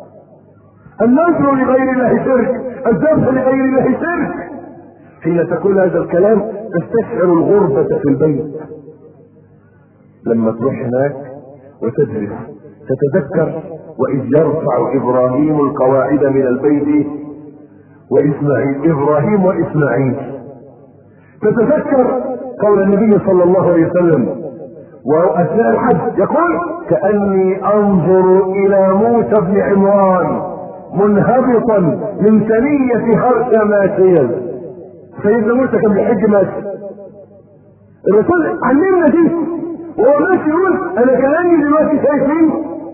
النذر لغير الله شرك، الذبح لغير الله شرك. حين تقول هذا الكلام تستشعر الغربة في البيت. لما تروح هناك وتجلس تتذكر وإذ يرفع إبراهيم القواعد من البيت وإسماعيل، إبراهيم وإسماعيل. تتذكر قول النبي صلى الله عليه وسلم وأثناء الحج يقول كأني أنظر إلى موسى بن عمران منهبطا من ثنية هرشة ماشيا. سيدنا موسى كان بيحج ماشي، الرسول علمنا دي وهو ماشي يقول أنا كأني دلوقتي شايفين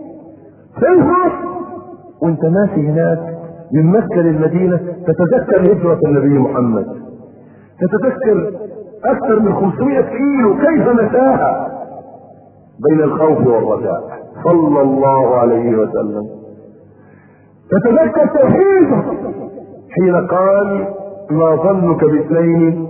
شايفه وانت ماشي هناك من مكة للمدينة. تتذكر هجرة النبي محمد، تتذكر أكثر من خمسمائة كيلو كيف مشاها بين الخوف والرجاء صلى الله عليه وسلم. تتذكر توحيده حين قال ما ظنك باثنين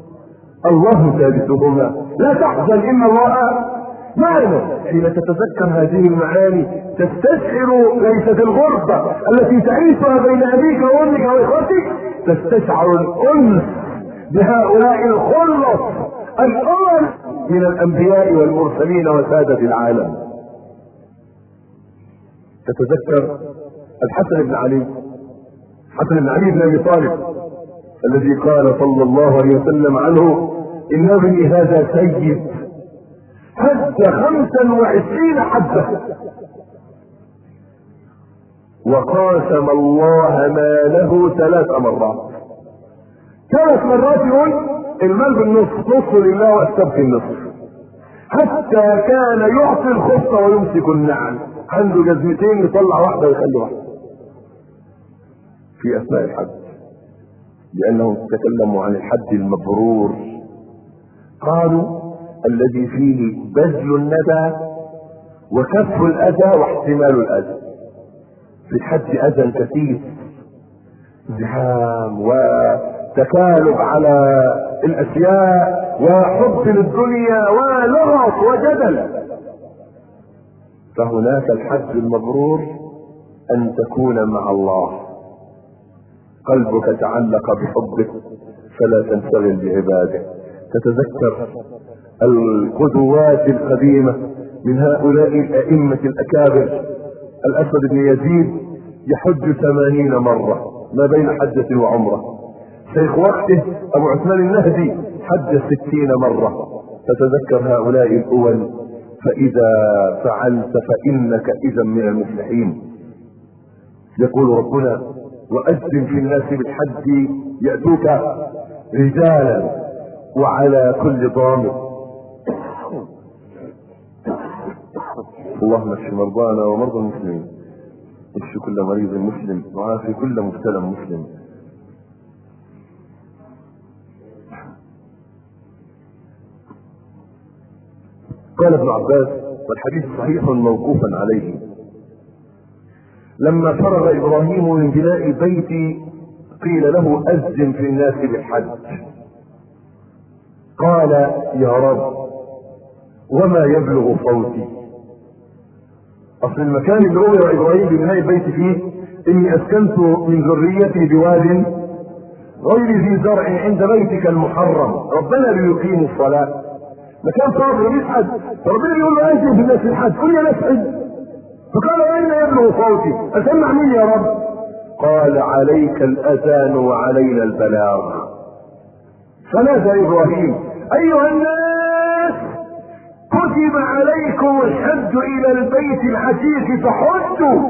الله ثالثهما لا تحزن إن الله معنا. حين تتذكر هذه المعاني تستشعر ليست الغربة التي تعيشها بين أبيك وأمك وإخوتك، تستشعر الأنس بهؤلاء الخلص الأول من الأنبياء والمرسلين وسادة العالم. تتذكر الحسن بن علي، حسن بن علي بن أبي طالب الذي قال صلى الله عليه وسلم عنه: إن ابني هذا سيد حج خمسا وعشرين حجة وقاسم الله ماله ثلاث مرات. ثلاث مرات يقول المال بالنصف، نصف لله واستبقي النصف، حتى كان يعطي الخفة ويمسك النعل، عنده جزمتين يطلع واحدة ويخلي واحدة في أثناء الحج، لأنهم تكلموا عن الحج المبرور. قالوا: الذي فيه بذل الندى وكف الأذى واحتمال الأذى. في الحج أذى كثير، ازدحام وتكالب على الأشياء وحب للدنيا ولغط وجدل. فهناك الحج المبرور أن تكون مع الله، قلبك تعلق بحبه فلا تنشغل بعباده، تتذكر القدوات القديمة من هؤلاء الأئمة الأكابر. الأسود بن يزيد يحج ثمانين مرة ما بين حجة وعمرة. شيخ وقته أبو عثمان النهدي حج ستين مرة. تتذكر هؤلاء الأول، فإذا فعلت فإنك إذا من المفلحين. يقول ربنا: وأذن في الناس بالحج يأتوك رجالا وعلى كل ضامر. اللهم اشف مرضانا ومرضى المسلمين، اشف كل مريض مسلم وعافي كل مبتلى مسلم. قال ابن عباس، والحديث صحيح موقوفا عليه: لما فرغ ابراهيم من بناء بيتي قيل له: اذن في الناس بالحج. قال: يا رب وما يبلغ صوتي؟ اصل المكان اللي امر ابراهيم ببناء البيت فيه: اني اسكنت من ذريتي بواد غير ذي زرع عند بيتك المحرم ربنا ليقيموا الصلاه. مكان فاضي مفيش حد، فربنا بيقول له: اذن في الناس بالحج، كل الناس حج. فقال: اين يبلغ صوتي؟ اسمع مين يا رب؟ قال: عليك الاذان وعلينا البلاغ. فنادى ابراهيم: ايها الناس كتب عليكم الحج الى البيت العتيق فحجوا.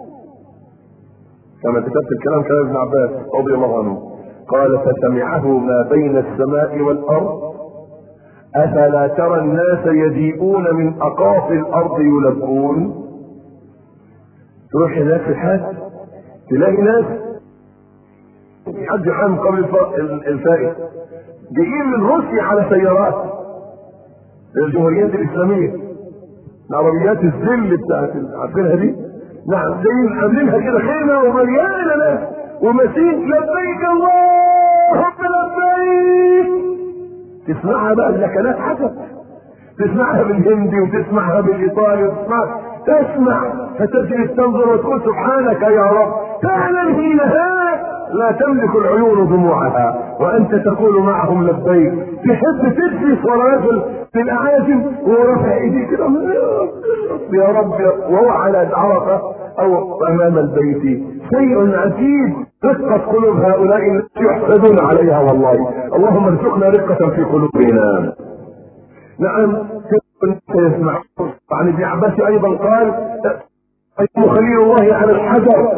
كما كتبت الكلام كلام ابن عباس رضي الله عنه. قال: فسمعه ما بين السماء والارض: افلا ترى الناس يجيئون من اقاصي الارض يلبون. تروح هناك في الحج تلاقي ناس في حج عام قبل الفائت جايين من روسيا على سيارات الجمهوريات الاسلاميه، العربيات الذل بتاعت عارفينها دي، نعم، جايين عاملينها كده خيمه ومليانه ناس ومسيح لبيك اللهم لبيك. تسمعها بقى اللكنات حسب، تسمعها بالهندي وتسمعها بالايطالي وتسمعها تسمع فتجلس تنظر وتقول: سبحانك يا رب. تعلم حينها لا تملك العيون دموعها وانت تقول معهم لبيك. تحب تبكي صلاه في الاعاجم ورفع ايديك كده يا رب وهو على عرفه او امام البيت. شيء عجيب، رقة قلوب هؤلاء الناس يحسدون عليها والله. اللهم ارزقنا رقة في قلوبنا. نعم، يسمع عن ابن عباس ايضا قال: خليل الله على الحجر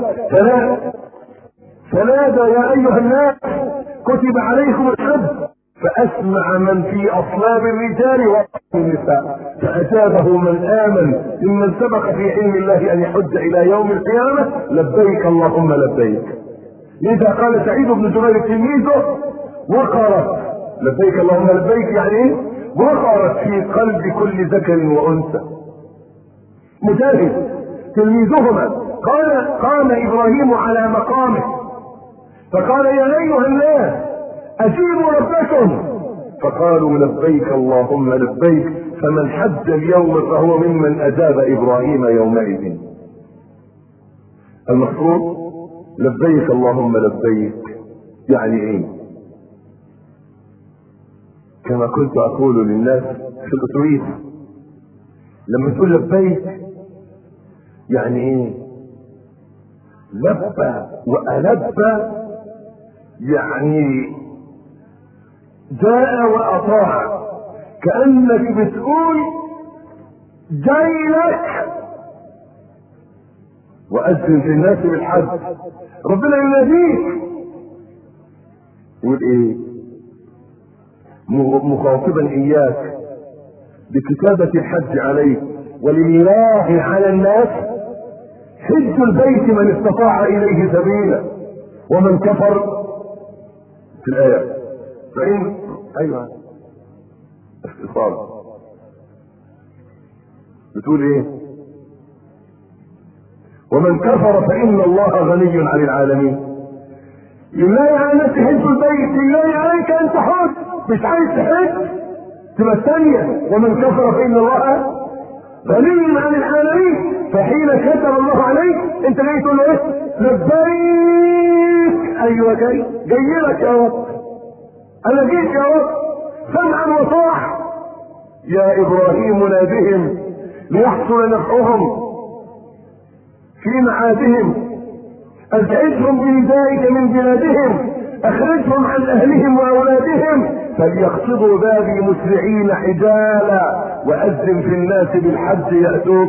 فنادى: يا ايها الناس كتب عليكم الحج. فاسمع من في اصلاب الرجال والنساء، فاجابه من امن ممن سبق في علم الله ان يحج الى يوم القيامه: لبيك اللهم لبيك. لذا قال سعيد بن جبير تلميذه: وقرت لبيك اللهم لبيك، يعني ايه؟ وقرت في قلب كل ذكر وانثى. مجاهد تلميذهما قال: قام ابراهيم على مقامه فقال: يا ايها الناس اجيبوا ربكم. فقالوا: لبيك اللهم لبيك. فمن حج اليوم فهو ممن اجاب ابراهيم يومئذ. المقصود لبيك اللهم لبيك يعني ايه؟ كما كنت اقول للناس في الاتوبيس لما تقول لبيك يعني ايه؟ لبى والبى يعني جاء وأطاع، كأنك بتقول جاي لك وأذن في الناس بالحج، ربنا يناديك. يقول ايه؟ مخاطبا اياك بكتابة الحج عليك، ولله على الناس حج البيت من استطاع اليه سبيلا ومن كفر في الآية فإن ايوه اختصار بتقول ايه؟ ومن كفر فإن الله غني عن العالمين. لله على الناس حج البيت، لله عليك ان تحج، مش عايز تحج تبقى الثانية ومن كفر فإن الله غني عن العالمين. فحين كتب الله عليك انت جاي تقول له ايه؟ لبيك. ايوه جاي جاي لك يا رب، انا جيت يا رب سمعا وطاعة. يا ابراهيم نادهم ليحصل نفعهم في معادهم، ازعجهم بندائك من بلادهم، اخرجهم عن اهلهم واولادهم، فليقصدوا بابي مسرعين حجالا واذن في الناس بالحج ياتوك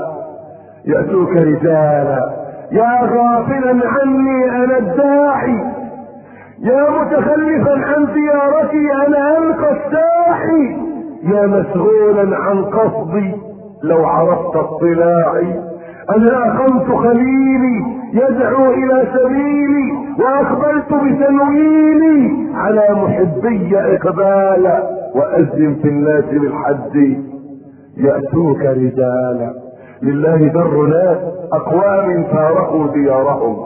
ياتوك رجالا. يا غافلا عني انا الداعي، يا متخلفا عن زيارتي انا القى الساحي، يا مسؤولا عن قصدي لو عرفت اطلاعي. انا اقمت خليلي يدعو الى سبيلي واقبلت بتنويلي على محبي اقبالا، واذن في الناس بالحج ياتوك رجالا. لله در ناس اقوام فارقوا ديارهم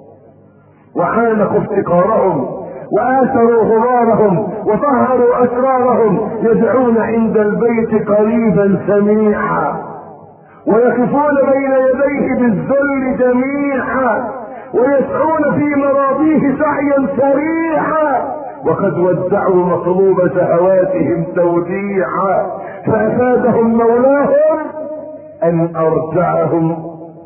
وعانقوا افتقارهم واثروا غبارهم وطهروا اسرارهم، يدعون عند البيت قريبا سميعا ويقفون بين يديه بالذل جميعا ويسعون في مراضيه سعيا سريعا، وقد ودعوا مطلوب شهواتهم توديعا، فافادهم مولاهم ان ارجعهم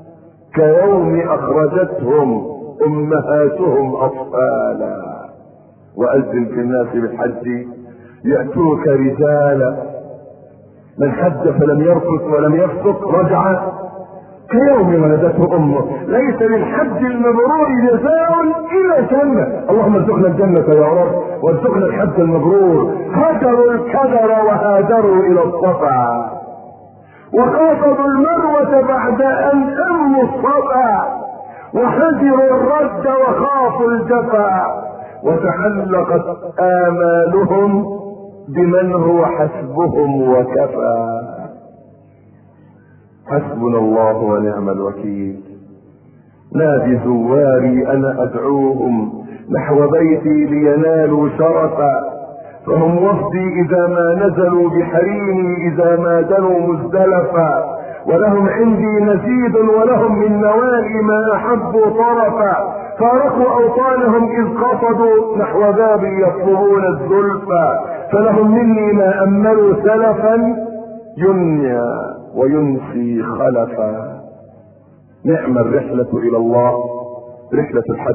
كيوم اخرجتهم امهاتهم اطفالا. واذن في الناس بالحج ياتوك رجالا. من حج فلم يرفث ولم يفسق رجع كيوم ولدته امه. ليس للحج المبرور جزاء الا جنه. اللهم ارزقنا الجنه يا رب وارزقنا الحج المبرور. هجروا الكدر وهاجروا الى الصفا وخاطبوا المروه بعد ان اموا الصفا، وحذروا الرد وخافوا الجفا، وتعلقت امالهم بمن هو حسبهم وكفى. حسبنا الله ونعم الوكيل. نادي زواري انا ادعوهم نحو بيتي لينالوا شرفا، فهم وفدي اذا ما نزلوا بحريمي اذا ما دنوا مزدلفا، ولهم عندي نزيد ولهم من نوالي ما احبوا طرفا، فارقوا اوطانهم اذ قصدوا نحو بابي يطلبون الزلفى، فلهم مني ما املوا سلفا ينيا وينسي خلفا. نعم الرحلة الى الله رحلة الحج،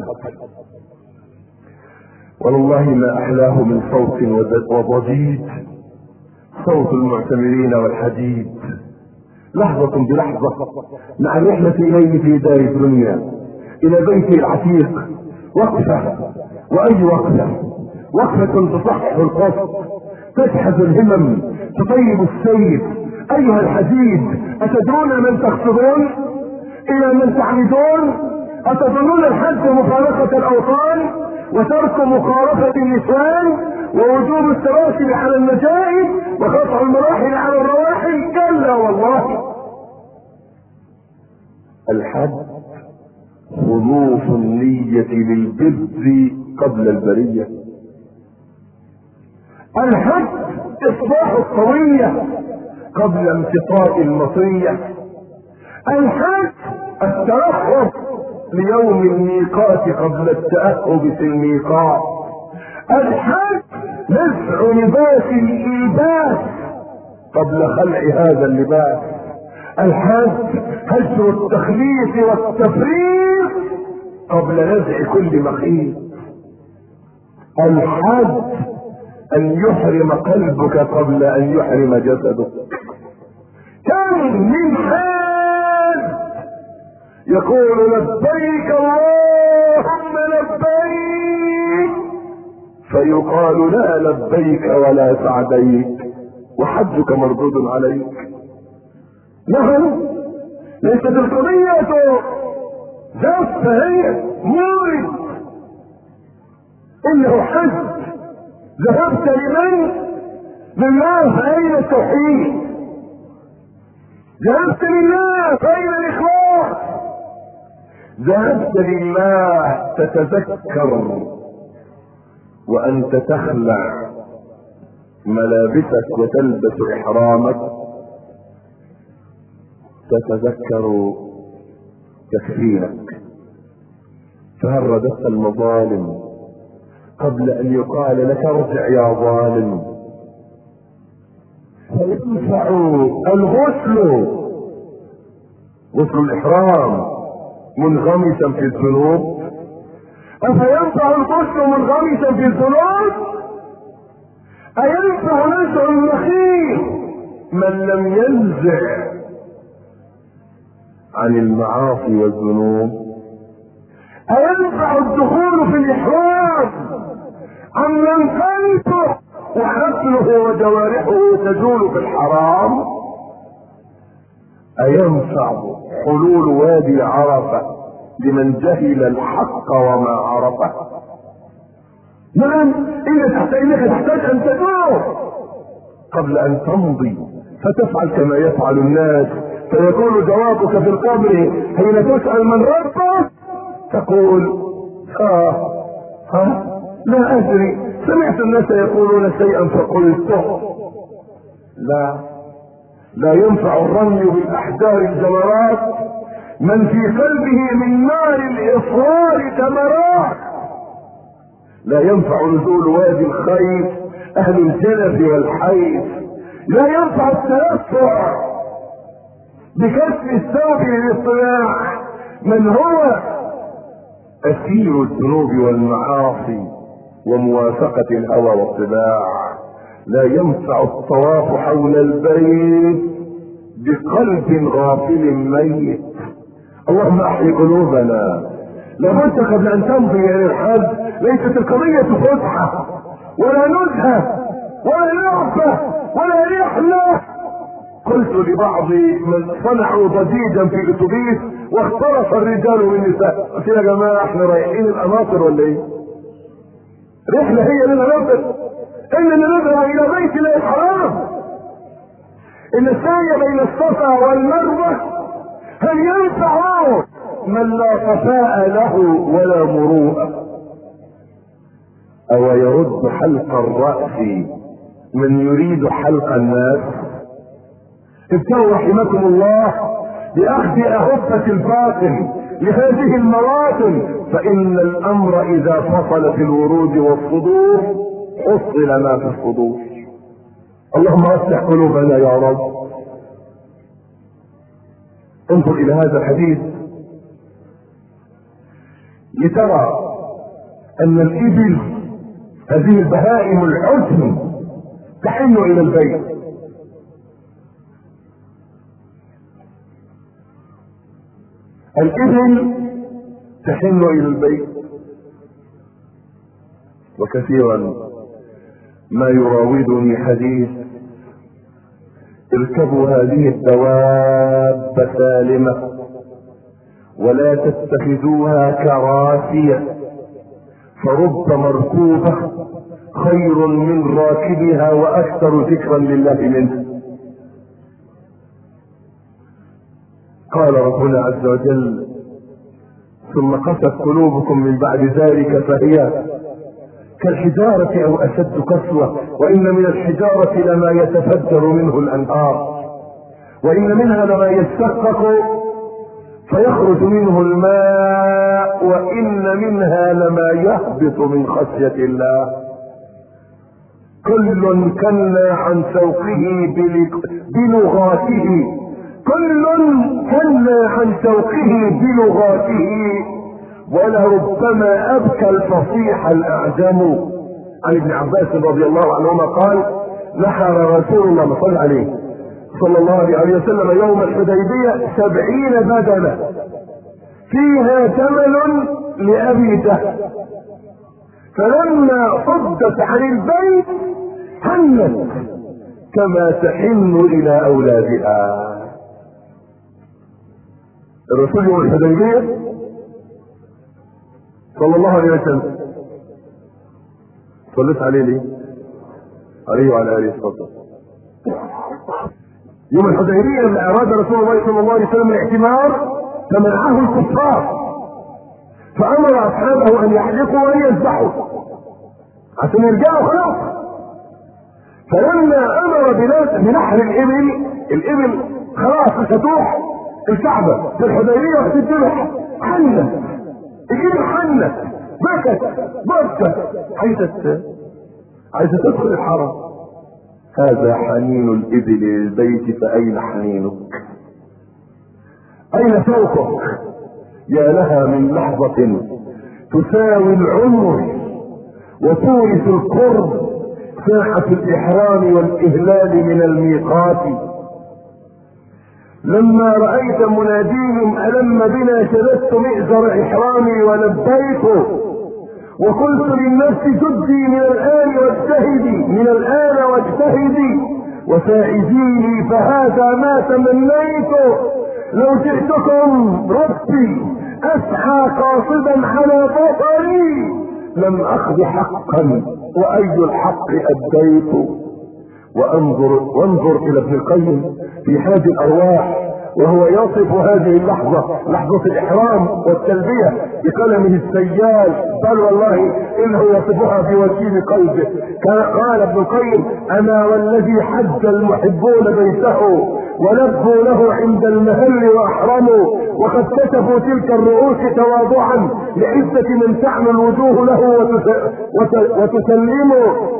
والله ما احلاه من صوت وضجيج صوت المعتمرين والحديد. لحظة بلحظة مع الرحلة اليه في دار الدنيا الى بيته العتيق، وقفة واي وقفة، وقفة تصحح القصد تشحذ الهمم تطيب السير. ايها الحديد اتدرون من تقصدون؟ الى من تعمدون؟ اتظنون الحج مخالفة الاوطان وترك مخالفة النسوان ووجوب التواصل على النجائب وقطع المراحل على الرواحل؟ كلا والله. الحج خلوص النية للبر قبل البرية. الحج اصلاح الطوية قبل امتطاء المطية. الحج الترحب ليوم الميقات قبل التأهب في الميقات. الحج نزع لباس الإلباس قبل خلع هذا اللباس. الحج هجر التخليص والتفريط قبل نزع كل مخيط. الحج ان يحرم قلبك قبل ان يحرم جسدك. كم من حاج يقول لبيك اللهم لبيك، فيقال لا لبيك ولا سعديك وحجك مردود عليك. نعم، ليست القضية زفة، هي مورد انه حج. ذهبت لمن؟ لله، فأين التوحيد؟ ذهبت لله، فأين الإخلاص؟ ذهبت لله تتذكر وأنت تخلع ملابسك وتلبس إحرامك، تتذكر تكفيرك. فهل رددت المظالم قبل ان يقال لك ارجع يا ظالم؟ فينفع الغسل، غسل الاحرام منغمسا في الذنوب؟ افينفع الغسل منغمسا في الذنوب؟ اينفع نزع النخيل من لم ينزع عن المعاصي والذنوب؟ اينفع الدخول في الاحرام عمن قلبه وعقله وجوارحه تزول في الحرام؟ اينفع حلول وادي عرفه لمن جهل الحق وما عرفه؟ نعم، انك تحتاج ان تدور قبل ان تمضي فتفعل كما يفعل الناس، فيكون جوابك في القبر حين تسأل من ربك تقول ها ها لا ادري، سمعت الناس يقولون شيئا فقلته. لا، لا ينفع الرمي بالاحجار الجمرات من في قلبه من نار الاصرار ثمرات. لا ينفع نزول وادي الخير اهل الجنب والحيث. لا ينفع التلفع بكسر الثوب للاطلاع من هو اسير الذنوب والمعاصي وموافقة الهوى والطباع. لا ينفع الطواف حول البيت بقلب غافل ميت. اللهم احيي قلوبنا. لابد قبل ان تمضي الى الحج ليست القضية فسحة ولا نزهة ولا لعبة ولا رحلة. قلت لبعض من صنعوا ضجيجا في الاتوبيس واختلط الرجال والنساء، قلت يا جماعة احنا رايحين القناطر ولا ايه؟ رحلة هي لنا نذهب اننا نذهب الى بيت الله الحرام. ان السعي بين الصفا والمروة هل ينفع من لا صفاء له ولا مروءة؟ او يرد حلق الرأس من يريد حلق الناس؟ ابتغوا رحمكم الله باخذ اهبة الباطن لهذه المواطن، فان الامر اذا فصل في الورود والصدور حصل ما في الصدور. اللهم اصلح قلوبنا يا رب. انظر الى هذا الحديث لترى ان الابل هذه البهائم الحزن تحن الى البيت. الابل تحن الى البيت، وكثيرا ما يراودني حديث اركبوا هذه الدواب سالمة ولا تتخذوها كراسية، فرب مركوبة خير من راكبها واكثر ذكرا لله منه. قال ربنا عز وجل ثم قست قلوبكم من بعد ذلك فهي كالحجارة او اشد قسوة، وان من الحجارة لما يتفجر منه الانهار، وان منها لما يشقق فيخرج منه الماء، وان منها لما يهبط من خشية الله. كل كنا عن سوقه بلغاته، كل كنا عن سوقه بلغاته، ولربما ابكى الفصيح الاعجم عن ابن عباس رضي الله عنهما قال نحر رسول الله صلى عليه صلى الله عليه وسلم يوم الحديبية سبعين بدنة فيها ثمن لأبي جهل، فلما صدت عن البيت حنت كما تحن إلى أولادها. الرسول يوم الحديبية صلى الله عليه وسلم صلت عليه ليه؟ عليه وعلى آله الصلاة. يوم الحديبية لما أراد رسول الله صلى الله عليه وسلم الاعتمار فمنعه الكفار، فأمر أصحابه أن يحلقوا وأن يذبحوا عشان يرجعوا خلاص. فلما أمر بنحر الإبل، الإبل خلاص مش هتروح الكعبة في الحديبية وهتتذبح، حنت الإبل حنت بكت بكت عايزة عايزة تدخل الحرم. هذا حنين الإبل للبيت، فأين حنينك؟ أين شوقك؟ يا لها من لحظة تساوي العمر وتورث القرب، ساحة الإحرام والإهلال من الميقات. لما رأيت مناديهم ألم بنا شددت مئزر إحرامي ولبيت، وقلت للنفس جدي من الآن واجتهدي، من الآن واجتهدي وساعديني فهذا ما تمنيت. لو جئتكم ربي أسعى قاصدا على بطري لم أخذ حقا وأي الحق أديت. وانظر وانظر إلى ابن القيم في هذه الأرواح وهو يصف هذه اللحظة، لحظة الإحرام والتلبية بقلمه السيال، بل والله إنه يصفها بوكيل قلبه. قال ابن القيم أما والذي حج المحبون بيته ولبوا له عند المهل وأحرموا، وقد كتفوا تلك الرؤوس تواضعا لعزة من تعمى الوجوه له وتسلموا،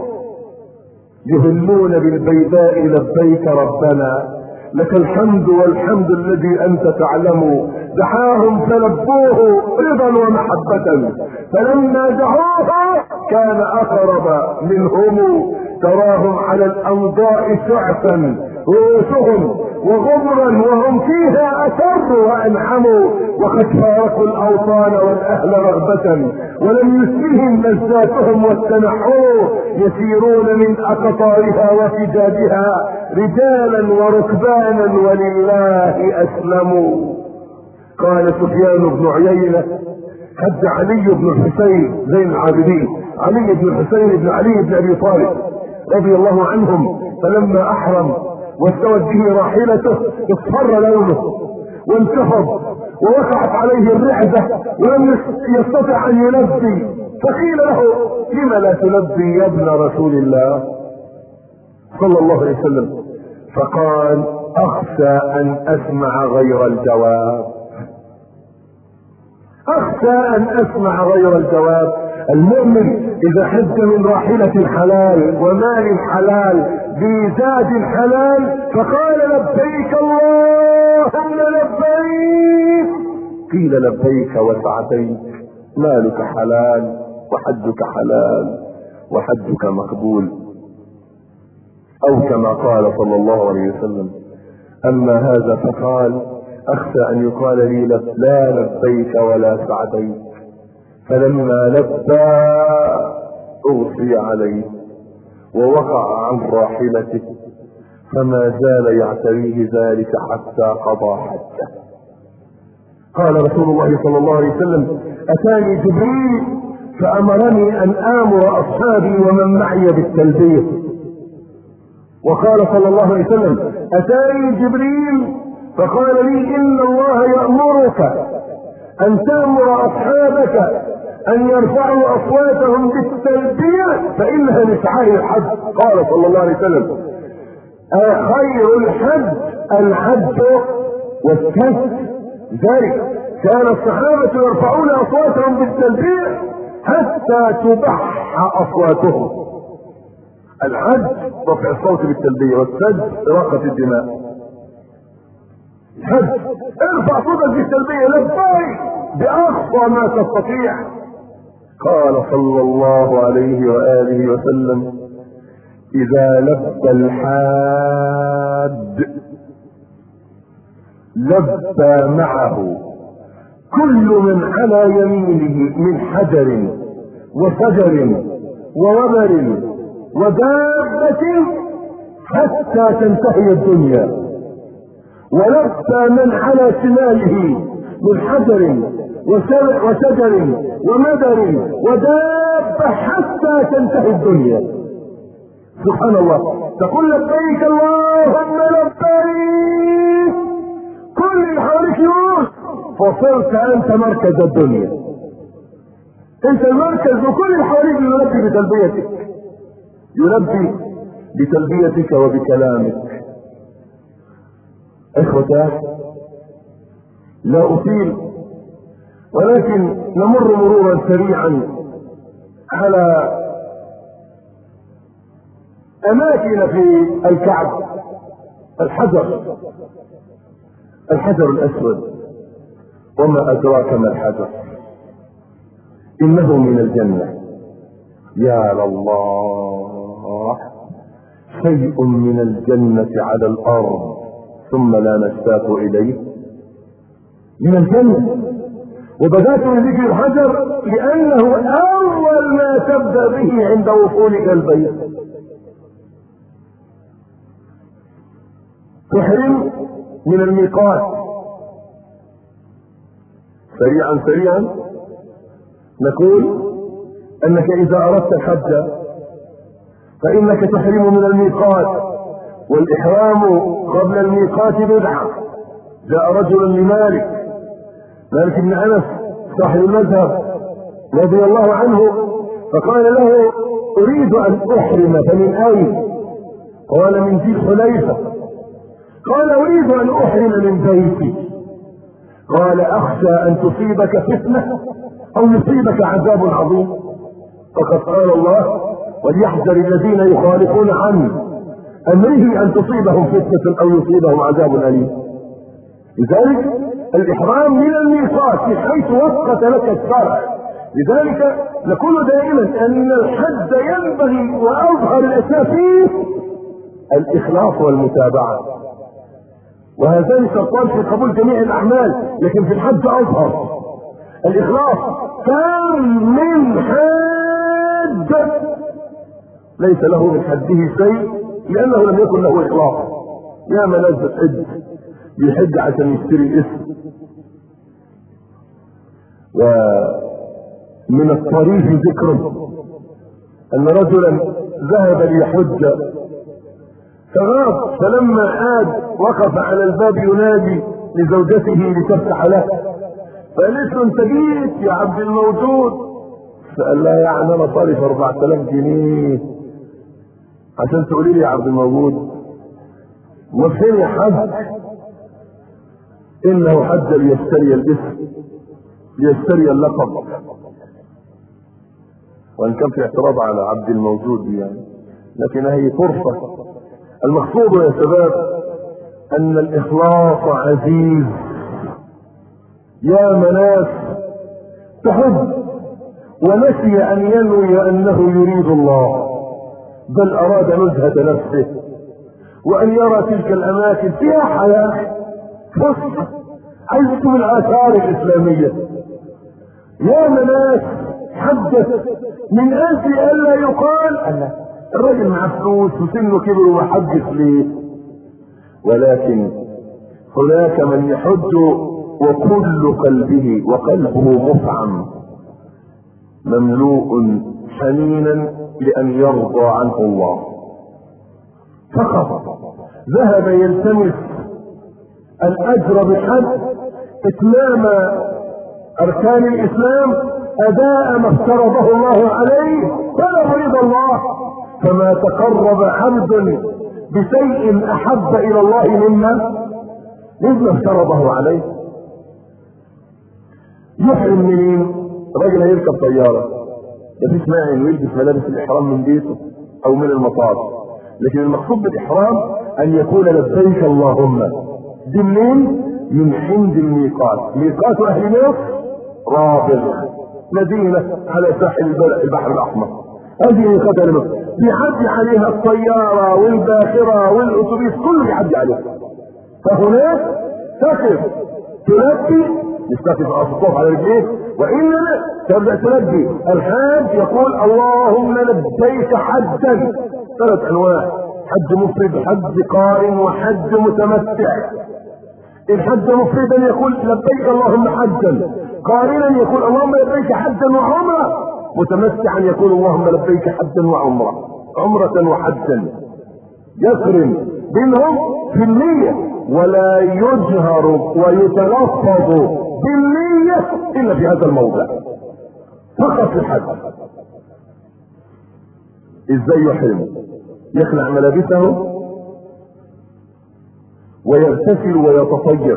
يهلون بالبيداء لبيك ربنا لك الحمد والحمد الذي انت تعلم. دعاهم فلبوه رضا ومحبة، فلما دعوه كان اقرب منهم. تراهم على الانضاء شعثا رؤوسهم وغبرا وهم فيها اسروا وانعموا، وقد فارقوا الاوطان والاهل رغبة ولم يسلهم لذاتهم والتنحر، يسيرون من اقطارها وفجاجها رجالا وركبانا ولله اسلموا. قال سفيان بن عيينة حج علي بن الحسين زين العابدين، علي بن الحسين بن علي بن ابي طالب رضي الله عنهم، فلما احرم واستوت به راحلته اصفر لونه وانتفض ووقعت عليه الرعدة ولم يستطع ان يلبي، فقيل له لم لا تلبي يا ابن رسول الله صلى الله عليه وسلم؟ فقال اخشى ان اسمع غير الجواب، اخشى ان اسمع غير الجواب. المؤمن اذا حج من راحلة الحلال ومال الحلال بزاد الحلال فقال لبيك اللهم لبيك، قيل لبيك وسعديك، مالك حلال وحجك حلال وحجك مقبول. او كما قال صلى الله عليه وسلم اما هذا فقال اخشى ان يقال لي لا لبيك ولا سعديك، فلما لبى اغشي عليه ووقع عن راحلته فما زال يعتريه ذلك حتى قضى حجه. قال رسول الله صلى الله عليه وسلم اتاني جبريل فامرني ان امر اصحابي ومن معي بالتلبيه. وقال صلى الله عليه وسلم اتاني جبريل فقال لي ان الله يأمرك ان تأمر اصحابك ان يرفعوا اصواتهم بالتلبية فانها من شعائر الحج. قال صلى الله عليه وسلم خير الحج الحج والسجد. ذلك كان الصحابة يرفعون اصواتهم بالتلبية حتى تبح اصواتهم. الحج رفع الصوت بالتلبية، والسجد إراقة الدماء. الحج ارفع صوتك بالتلبية لبيك بأقصى ما تستطيع، قال صلى الله عليه وآله وسلم: إذا لبى الحاج لبى معه كل من على يمينه من حجر وشجر ووبر ودابة حتى تنتهي الدنيا، ولبى من على شماله من حجر وشجر ومدر ودابة حتى تنتهي الدنيا. سبحان الله. تقول لبيك اللهم لبيك، كل اللي حواليك يقول فصرت انت مركز الدنيا، انت المركز، وكل اللي حواليك يلبي بتلبيتك، يلبي بتلبيتك وبكلامك. اخوتاه، لا اطيل، ولكن نمر مرورا سريعا على اماكن في الكعبة. الحجر الحجر الاسود، وما ادراك ما الحجر، انه من الجنة. يا لله، شيء من الجنة على الارض ثم لا نشتاق اليه. من الجنة. وبدأت بذكر الحجر لانه اول ما تبدأ به عند وصولك البيت. تحرم من الميقات. سريعا سريعا نقول انك اذا اردت الحج فانك تحرم من الميقات، والاحرام قبل الميقات بدعة. جاء رجل لمالك مالك بن انس صاحب المذهب رضي الله عنه، فقال له: اريد ان احرم، فمن اين؟ قال: من ذي الحليفة. قال: اريد ان احرم من بيتي. قال: اخشى ان تصيبك فتنة او يصيبك عذاب عظيم، فقد قال الله: وليحذر الذين يخالفون عن امره ان تصيبهم فتنة او يصيبهم عذاب اليم. لذلك الاحرام من الميقات من حيث وقت لك الشرع. لذلك نقول دائما ان الحج ينبغي واظهر الاشياء فيه الاخلاص والمتابعة، وهذان شرطان في قبول جميع الاعمال، لكن في الحج اظهر الاخلاص. كم من حاج ليس له من حجه شيء لانه لم يكن له اخلاص. يا من ناس بتحج بيحج عشان يشتري اسم. ومن الطريف ذكره ان رجلا ذهب ليحج فغاب، فلما عاد وقف على الباب ينادي لزوجته لتفتح له، فقالت له: انت جيت يا عبد الموجود؟ فقال لها: يعني انا صارف اربعة الاف جنيه عشان تقولي لي يا عبد الموجود؟ وفين يا حج؟ انه حج ليشتري الاسم، ليشتري اللقب. وان كان في اعتراض على عبد الموجود يعني، لكن هي فرصة. المقصود يا شباب ان الاخلاص عزيز. يا مناس تحب ونسي ان ينوي انه يريد الله، بل اراد نزهة نفسه وان يرى تلك الاماكن فيها حياة فسح، عزت الاثار الاسلامية. يا مناس حدث من اجل الا يقال ان الراجل معاه فلوس وسنه كبر وما حجش ليه، ولكن هناك من يحج وكل قلبه وقلبه مفعم مملوء حنينا لان يرضى عنه الله، فقط ذهب يلتمس الاجر بالحج، اتمام اركان الاسلام، اداء ما افترضه الله عليه، فلا يريد الله. فما تقرب عبد بشيء احب الى الله مما مما افترضه عليه. يحرم منين؟ راجل هيركب طياره، مفيش مانع انه يلبس ملابس الاحرام من بيته او من المطار، لكن المقصود بالاحرام ان يقول لبيك اللهم. دي منين؟ من عند الميقات. ميقات اهل مصر رابغ، مدينة على ساحل البحر الأحمر، هذه خطر مصر بيعدي عليها الطيارة والباخرة والأتوبيس كله بيعدي عليها. فهناك تقف تلبي، مش تقف أصطف على رجليه، وإنما تبدأ تلبي. الحاج يقول اللهم لبيك حجا، ثلاث أنواع: حج مفرد، حج قارن، وحج متمتع. الحج مفردا يقول لبيك اللهم حجا، قارنا يقول اللهم لبيك حجا وعمرة، متمتعا يقول اللهم لبيك حجا وعمرة، عمرة وحجا، يقرن بينهم في النية، ولا يجهر ويتلفظ بالنية الا في هذا الموضع فقط في الحج. ازاي يحرم؟ يخلع ملابسه ويغتسل ويتطيب.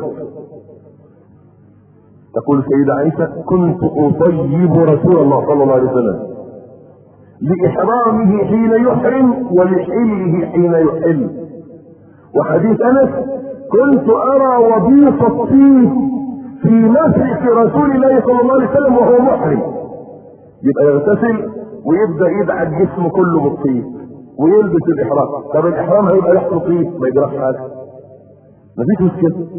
تقول السيدة عائشة كنت أطيب رسول الله صلى الله عليه وسلم لإحرامه حين يحرم ولحله حين يحل. وحديث أنس كنت أرى وبيص الطيب في مسرح رسول الله صلى الله عليه وسلم وهو محرم. يبقى يغتسل ويبدأ يدعك جسمه كله بالطيب ويلبس الإحرام. طب الإحرام هيبقى ريحته طيب ما يجراش حاجة، مفيش مشكلة.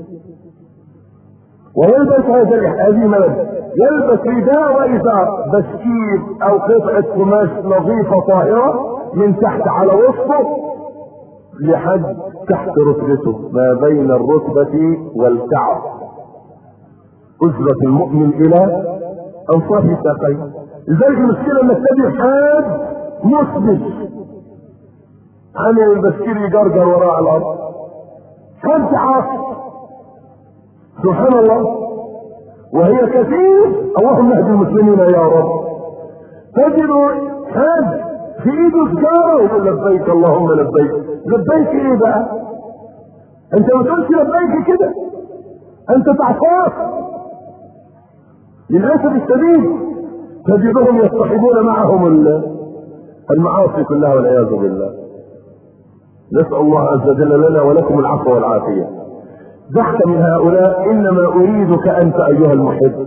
ويلبس هذه ملابس، يلبس رداء وإزار، بسكير أو قطعة قماش نظيفة طاهرة من تحت على وسطه لحد تحت ركبته، ما بين الركبة والكعب، أزرة المؤمن إلى أنصاف ساقيه. لذلك المشكلة أن التبي حاج مسبج عن البسكير يجرجر وراء الأرض، حاج عاصف سبحان الله. وهي كثير، اللهم اهد المسلمين يا رب. تجد حاج في ايده سجاره ويقول لبيك اللهم لبيك. لبيك ايه بقى؟ انت ما تقولش لبيك كده، انت تعصاك. للاسف الشديد تجدهم يصطحبون معهم المعاصي كلها والعياذ بالله. نسال الله عز وجل لنا ولكم العفو والعافيه. ضحك من هؤلاء. انما اريدك انت ايها المحب،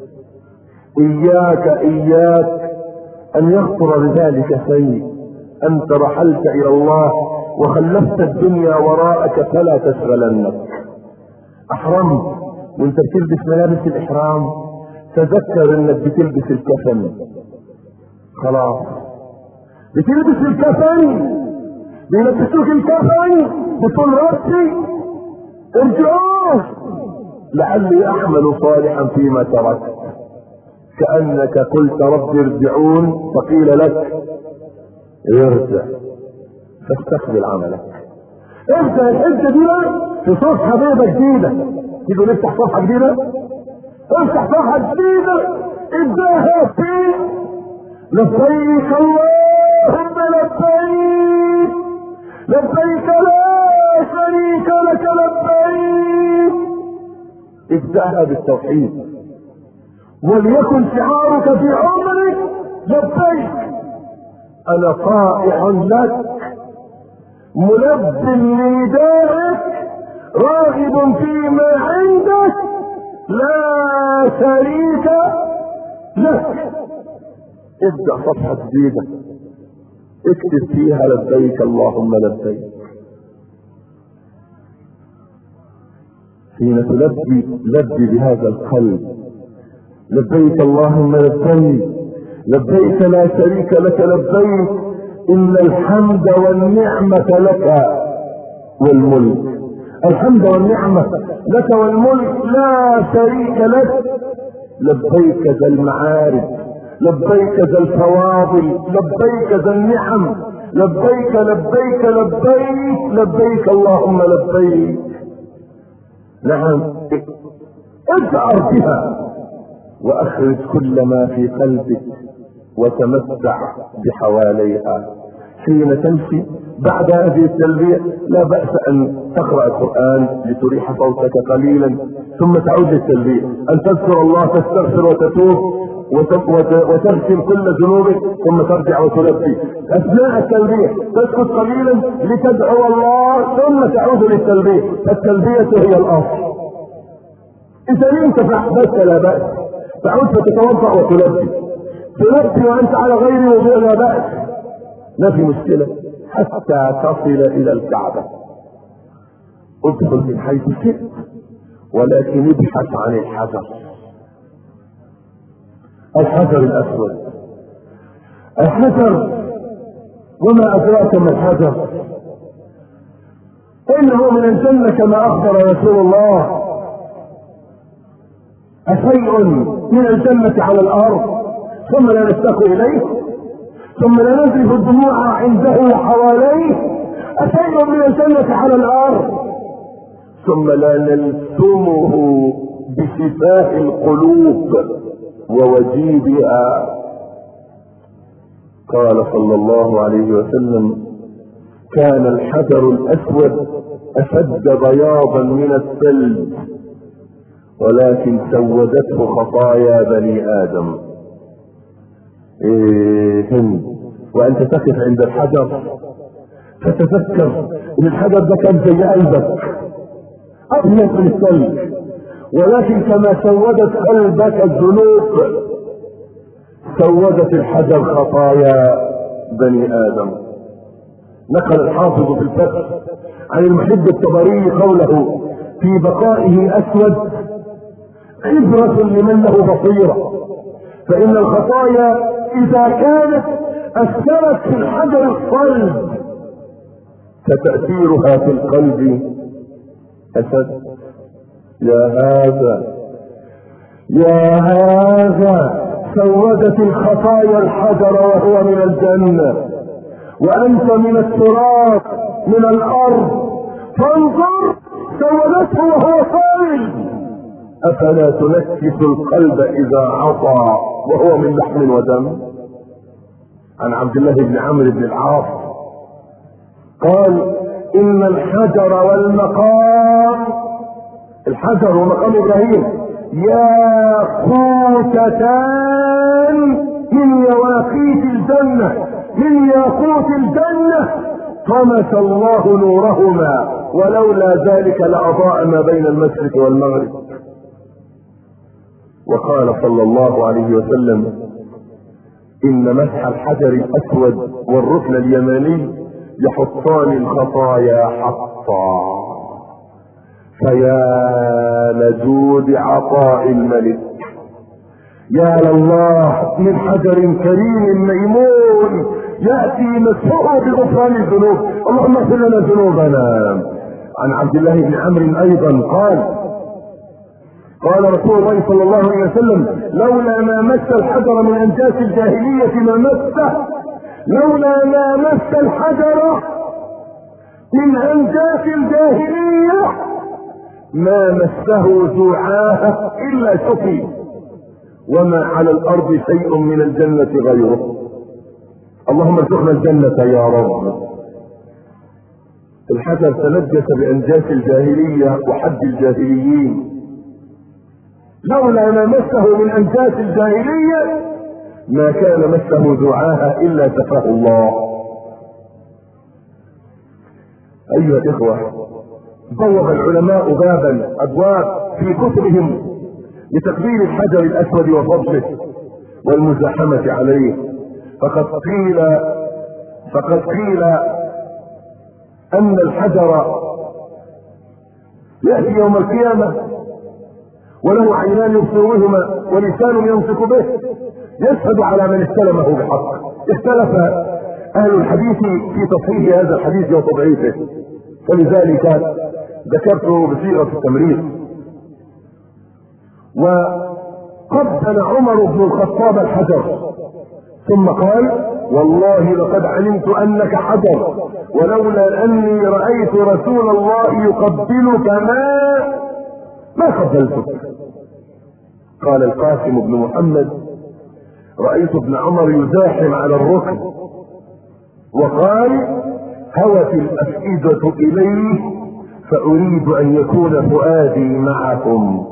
اياك اياك ان يخطر بذلك شيء. انت رحلت الى الله وخلفت الدنيا وراءك فلا تشغلنك. احرمت وانت بتلبس ملابس الاحرام تذكر انك بتلبس الكفن. خلاص بتلبس الكفن، بيلبسوك الكفن بتقول ربي ارجعوه لعلي اعمل صالحا فيما تركت. كأنك قلت رب ارجعون فقيل لك ارجع فاستقبل عملك. افتح الحجة دي في صفحة بيضة جديدة. تيجي نفتح صفحة جديدة، افتح صفحة جديدة ابداها في لبيك اللهم لبيك لبيك لا شريك لك لبيك. ابدأها بالتوحيد وليكن شعارك في عمرك لبيك. انا طائع لك ملب لندائك راغب فيما عندك لا شريك لك. ابدأ صفحة جديدة اكتب فيها لبيك اللهم لبيك. حين تلبي لبي بهذا القلب لبيك اللهم لبيك لبيك لا شريك لك لبيك ان الحمد والنعمة لك والملك. الحمد والنعمة لك والملك لا شريك لك. لبيك ذا المعارف، لبيك ذا الفواضل، لبيك ذا النعم، لبيك لبيك لبيك لبيك اللهم لبيك. نعم اشعر بها واخرج كل ما في قلبك وتمتع بحواليها. حين تمشي بعد هذه التلبية لا بأس ان تقرأ القرآن لتريح صوتك قليلا ثم تعود للتلبية، ان تذكر الله تستغفر وتتوب وتغسل كل ذنوبك ثم ترجع وتلبي. اثناء التلبية تسكت قليلا لتدعو الله ثم تعود للتلبية. التلبية هي الاصل. اذا لم تفعل بس لا بأس، تعود فتتوضأ وتلبي. تلقي وانت على غير وضوء لا بأس، ما في مشكلة حتى تصل الى الكعبة. ادخل من حيث شئت ولكن ابحث عن الحجر، الحجر الاسود. الحجر وما ادراك ما الحجر؟ انه من الجنة كما اخبر رسول الله. اشيء من الجنة على الارض ثم لا نشتاق اليه، ثم لا نزف الدموع عنده وحواليه. اشيء من الجنة على الارض ثم لا نلتمه بشفاء القلوب ووجيبها. قال صلى الله عليه وسلم: كان الحجر الاسود اشد بياضا من الثلج ولكن سودته خطايا بني ادم. إيه هند وانت تقف عند الحجر تتذكر ان الحجر ده كان زي قلبك ابيض من الثلج، ولكن كما سودت قلبك الذنوب سودت الحجر خطايا بني ادم. نقل الحافظ في الفتح عن المحب الطبري قوله: في بقائه اسود عبرة لمن له بصيرة، فان الخطايا اذا كانت اثرت في الحجر الصلب فتأثيرها في القلب أسد. يا هذا يا هذا سودت الخطايا الحجر وهو من الجنة، وأنت من التراب من الأرض، فانظر سودته وهو صلب. أفلا تنكس القلب إذا عصى وهو من لحم ودم؟ عن عبد الله بن عمرو بن العاص قال: إن الحجر والمقام، الحجر ومقام إبراهيم ياقوتتان من يواقيت الجنة، من ياقوت الجنة، طمس الله نورهما ولولا ذلك لأضاء ما بين المشرق والمغرب. وقال صلى الله عليه وسلم: إن مسح الحجر الأسود والركن اليماني يحطان الخطايا حطا. فيا لجود عطاء الملك، يا لله من حجر كريم ميمون يأتي مسحه بغفران الذنوب. اللهم اغفر لنا ذنوبنا. عن عبد الله بن عمرو أيضا قال: قال رسول الله صلى الله عليه وسلم: لولا ما مس الحجر من أنجاس الجاهلية ما مسه، لولا ما مس الحجر من أنجاس الجاهلية ما مسه ذو عاهة إلا شقي، وما على الأرض شيء من الجنة غيره. اللهم ارزقنا الجنة يا رب. الحجر تنجس بأنجاس الجاهلية وحد الجاهليين، لولا ما مسه من أنجاس الجاهلية ما كان مسه ذو عاهة إلا شفاه الله. أيها الإخوة، بوب العلماء بابا أبواب في كتبهم لتقبيل الحجر الأسود وفضله والمزاحمة عليه. فقد قيل فقد قيل أن الحجر يأتي يوم القيامة وله عينان يبصر بهما ولسان ينطق به يشهد على من استلمه بحق. اختلف أهل الحديث في تصحيح هذا الحديث وتضعيفه، ولذلك ذكرته بصيغة التمريض. وقبل عمر بن الخطاب الحجر ثم قال: والله لقد علمت أنك حجر، ولولا أني رأيت رسول الله يقبلك ما ما قبلتك. قال القاسم بن محمد: رأيت ابن عمر يزاحم على الركن، وقال: هوت الأفئدة إليه فأريد أن يكون فؤادي معكم.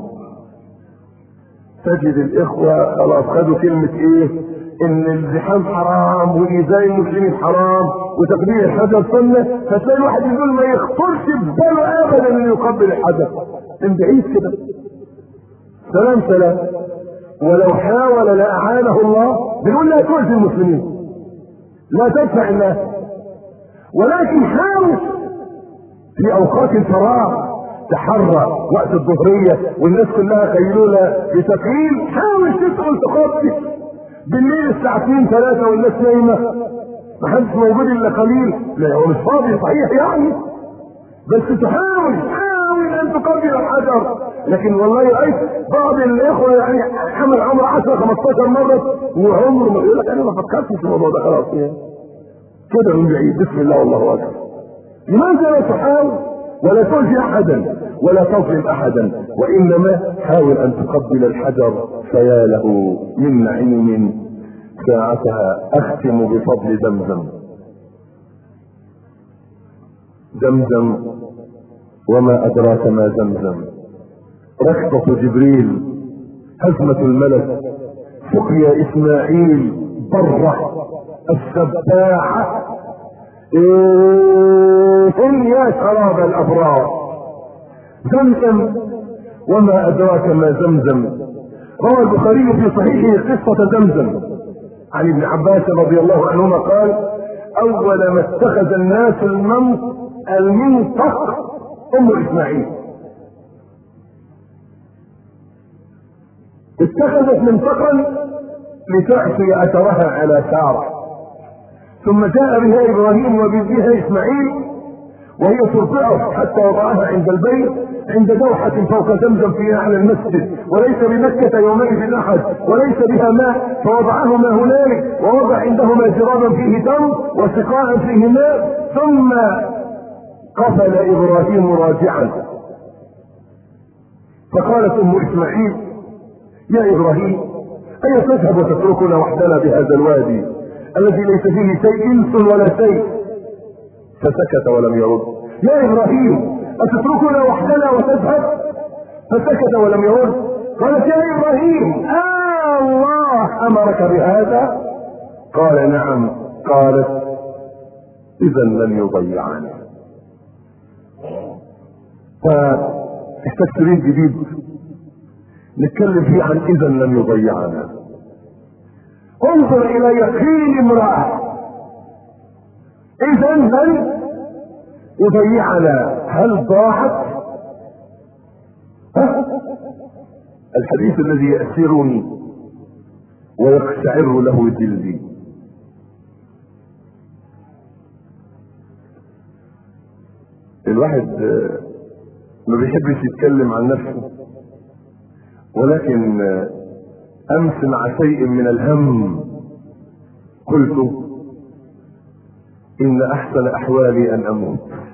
تجد الإخوة خلاص خدوا كلمة إيه؟ إن الزحام حرام وإيذاء المسلمين حرام وتقبيل الحجر سنة، فتلاقي الواحد يقول ما يخطرش بباله أبدا إنه يقبل الحجر من بعيد كده. سلام سلام. ولو حاول لأعانه الله. بنقول لا تؤذي المسلمين، لا تدفع الناس، ولكن حاول في اوقات الفراغ تحرى وقت الظهرية والناس كلها قيلولة بتقليل، حاول تدخل تخطي بالليل الساعة اتنين ثلاثة والناس نايمة محدش موجود الا قليل. لا هو مش فاضي صحيح يعني، بس تحاول حاول ان تقبل الحجر. لكن والله رأيت بعض الاخوة يعني عمل عمر عشرة خمستاشر مرة وعمره ما يقول لك انا ما فكرتش في الموضوع ده، خلاص كده من بعيد بسم الله والله اكبر. لماذا لا تحاول ولا تؤذي احدا ولا تظلم احدا، وانما حاول ان تقبل الحجر فيا له من نعيم ساعتها. اختم بفضل زمزم. زمزم وما ادراك ما زمزم. ركضة جبريل، هزمة الملك، سقيا اسماعيل، برة السباحة، إيه يا شراب الابرار. زمزم وما ادراك ما زمزم. روى البخاري في صحيحه قصة زمزم عن ابن عباس رضي الله عنهما قال: اول ما اتخذ الناس المنطق ام اسماعيل. اتخذت منطقا لتعصي اثرها على سارة، ثم جاء بها ابراهيم وبها اسماعيل وهي ترضعه حتى وضعها عند البيت عند دوحة فوق زمزم في اعلى المسجد، وليس بمكة يومئذ احد وليس بها ماء، فوضعهما هنالك ووضع عندهما جرابا فيه تمر وسقاء فيه ماء، ثم قفل ابراهيم راجعا. فقالت ام اسماعيل: يا ابراهيم اي تذهب وتتركنا وحدنا بهذا الوادي الذي ليس فيه شيء انس ولا شيء؟ فسكت ولم يرد. يا ابراهيم اتتركنا وحدنا وتذهب؟ فسكت ولم يرد. قالت: يا ابراهيم آه الله امرك بهذا؟ قال: نعم. قالت: اذا لن يضيعنا. فاحتاج تريد جديد نتكلم فيه عن اذا لن يضيعنا. انظر الى يقين امرأة، اذا لن يضيعنا، هل ضاعت؟ الحديث الذي يأسرني ويقشعر له جلدي. الواحد ما بيحبش يتكلم عن نفسه، ولكن امس مع شيء من الهم قلت ان احسن احوالي ان اموت.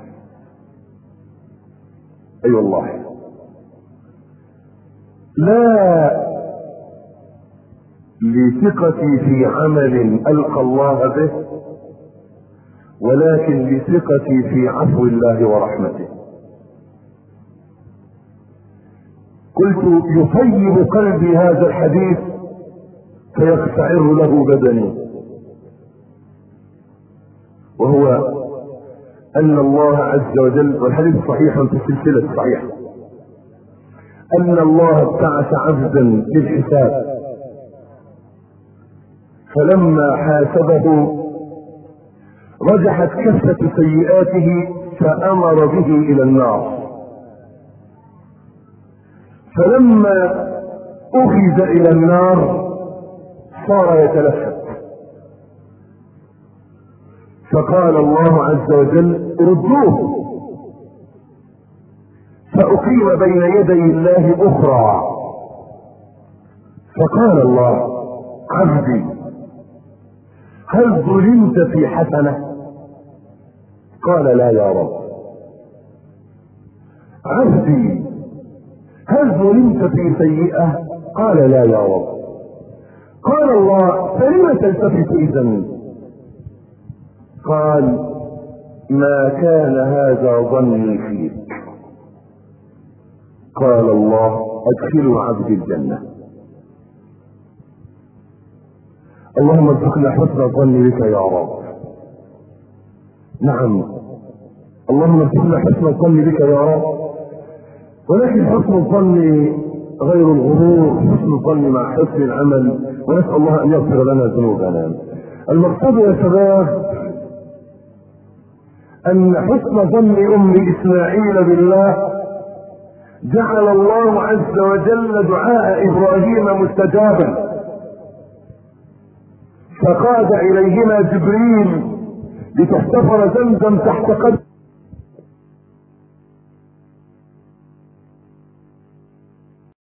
اي أيوة والله، لا لثقتي في عمل القى الله به، ولكن لثقتي في عفو الله ورحمته. قلت يطيب قلبي هذا الحديث فيقشعر له بدني، وهو ان الله عز وجل، والحديث صحيح في السلسلة الصحيحة، ان الله ابتعث عبدا للحساب، فلما حاسبه رجحت كفة سيئاته فامر به الى النار، فلما اخذ الى النار صار يتلفت، فقال الله عز وجل: ردوه. فأقيم بين يدي الله أخرى، فقال الله: عبدي هل ظلمت في حسنة؟ قال: لا يا رب. عبدي هل ظلمت في سيئة؟ قال: لا يا رب. قال الله: فلم تلتفت إذن؟ قال: ما كان هذا ظني فيك. قال الله: ادخلوا عبدي الجنة. اللهم ارزقنا حسن الظن بك يا رب. نعم، اللهم ارزقنا حسن الظن بك يا رب، ولكن حسن الظن غير الغرور، حسن الظن مع حسن العمل، ونسأل الله أن يغفر لنا ذنوبنا. المقصود يا شباب أن حسن ظن أم إسماعيل بالله جعل الله عز وجل دعاء إبراهيم مستجابا، فقاد إليهما جبريل لتحتفر زمزم تحت قدم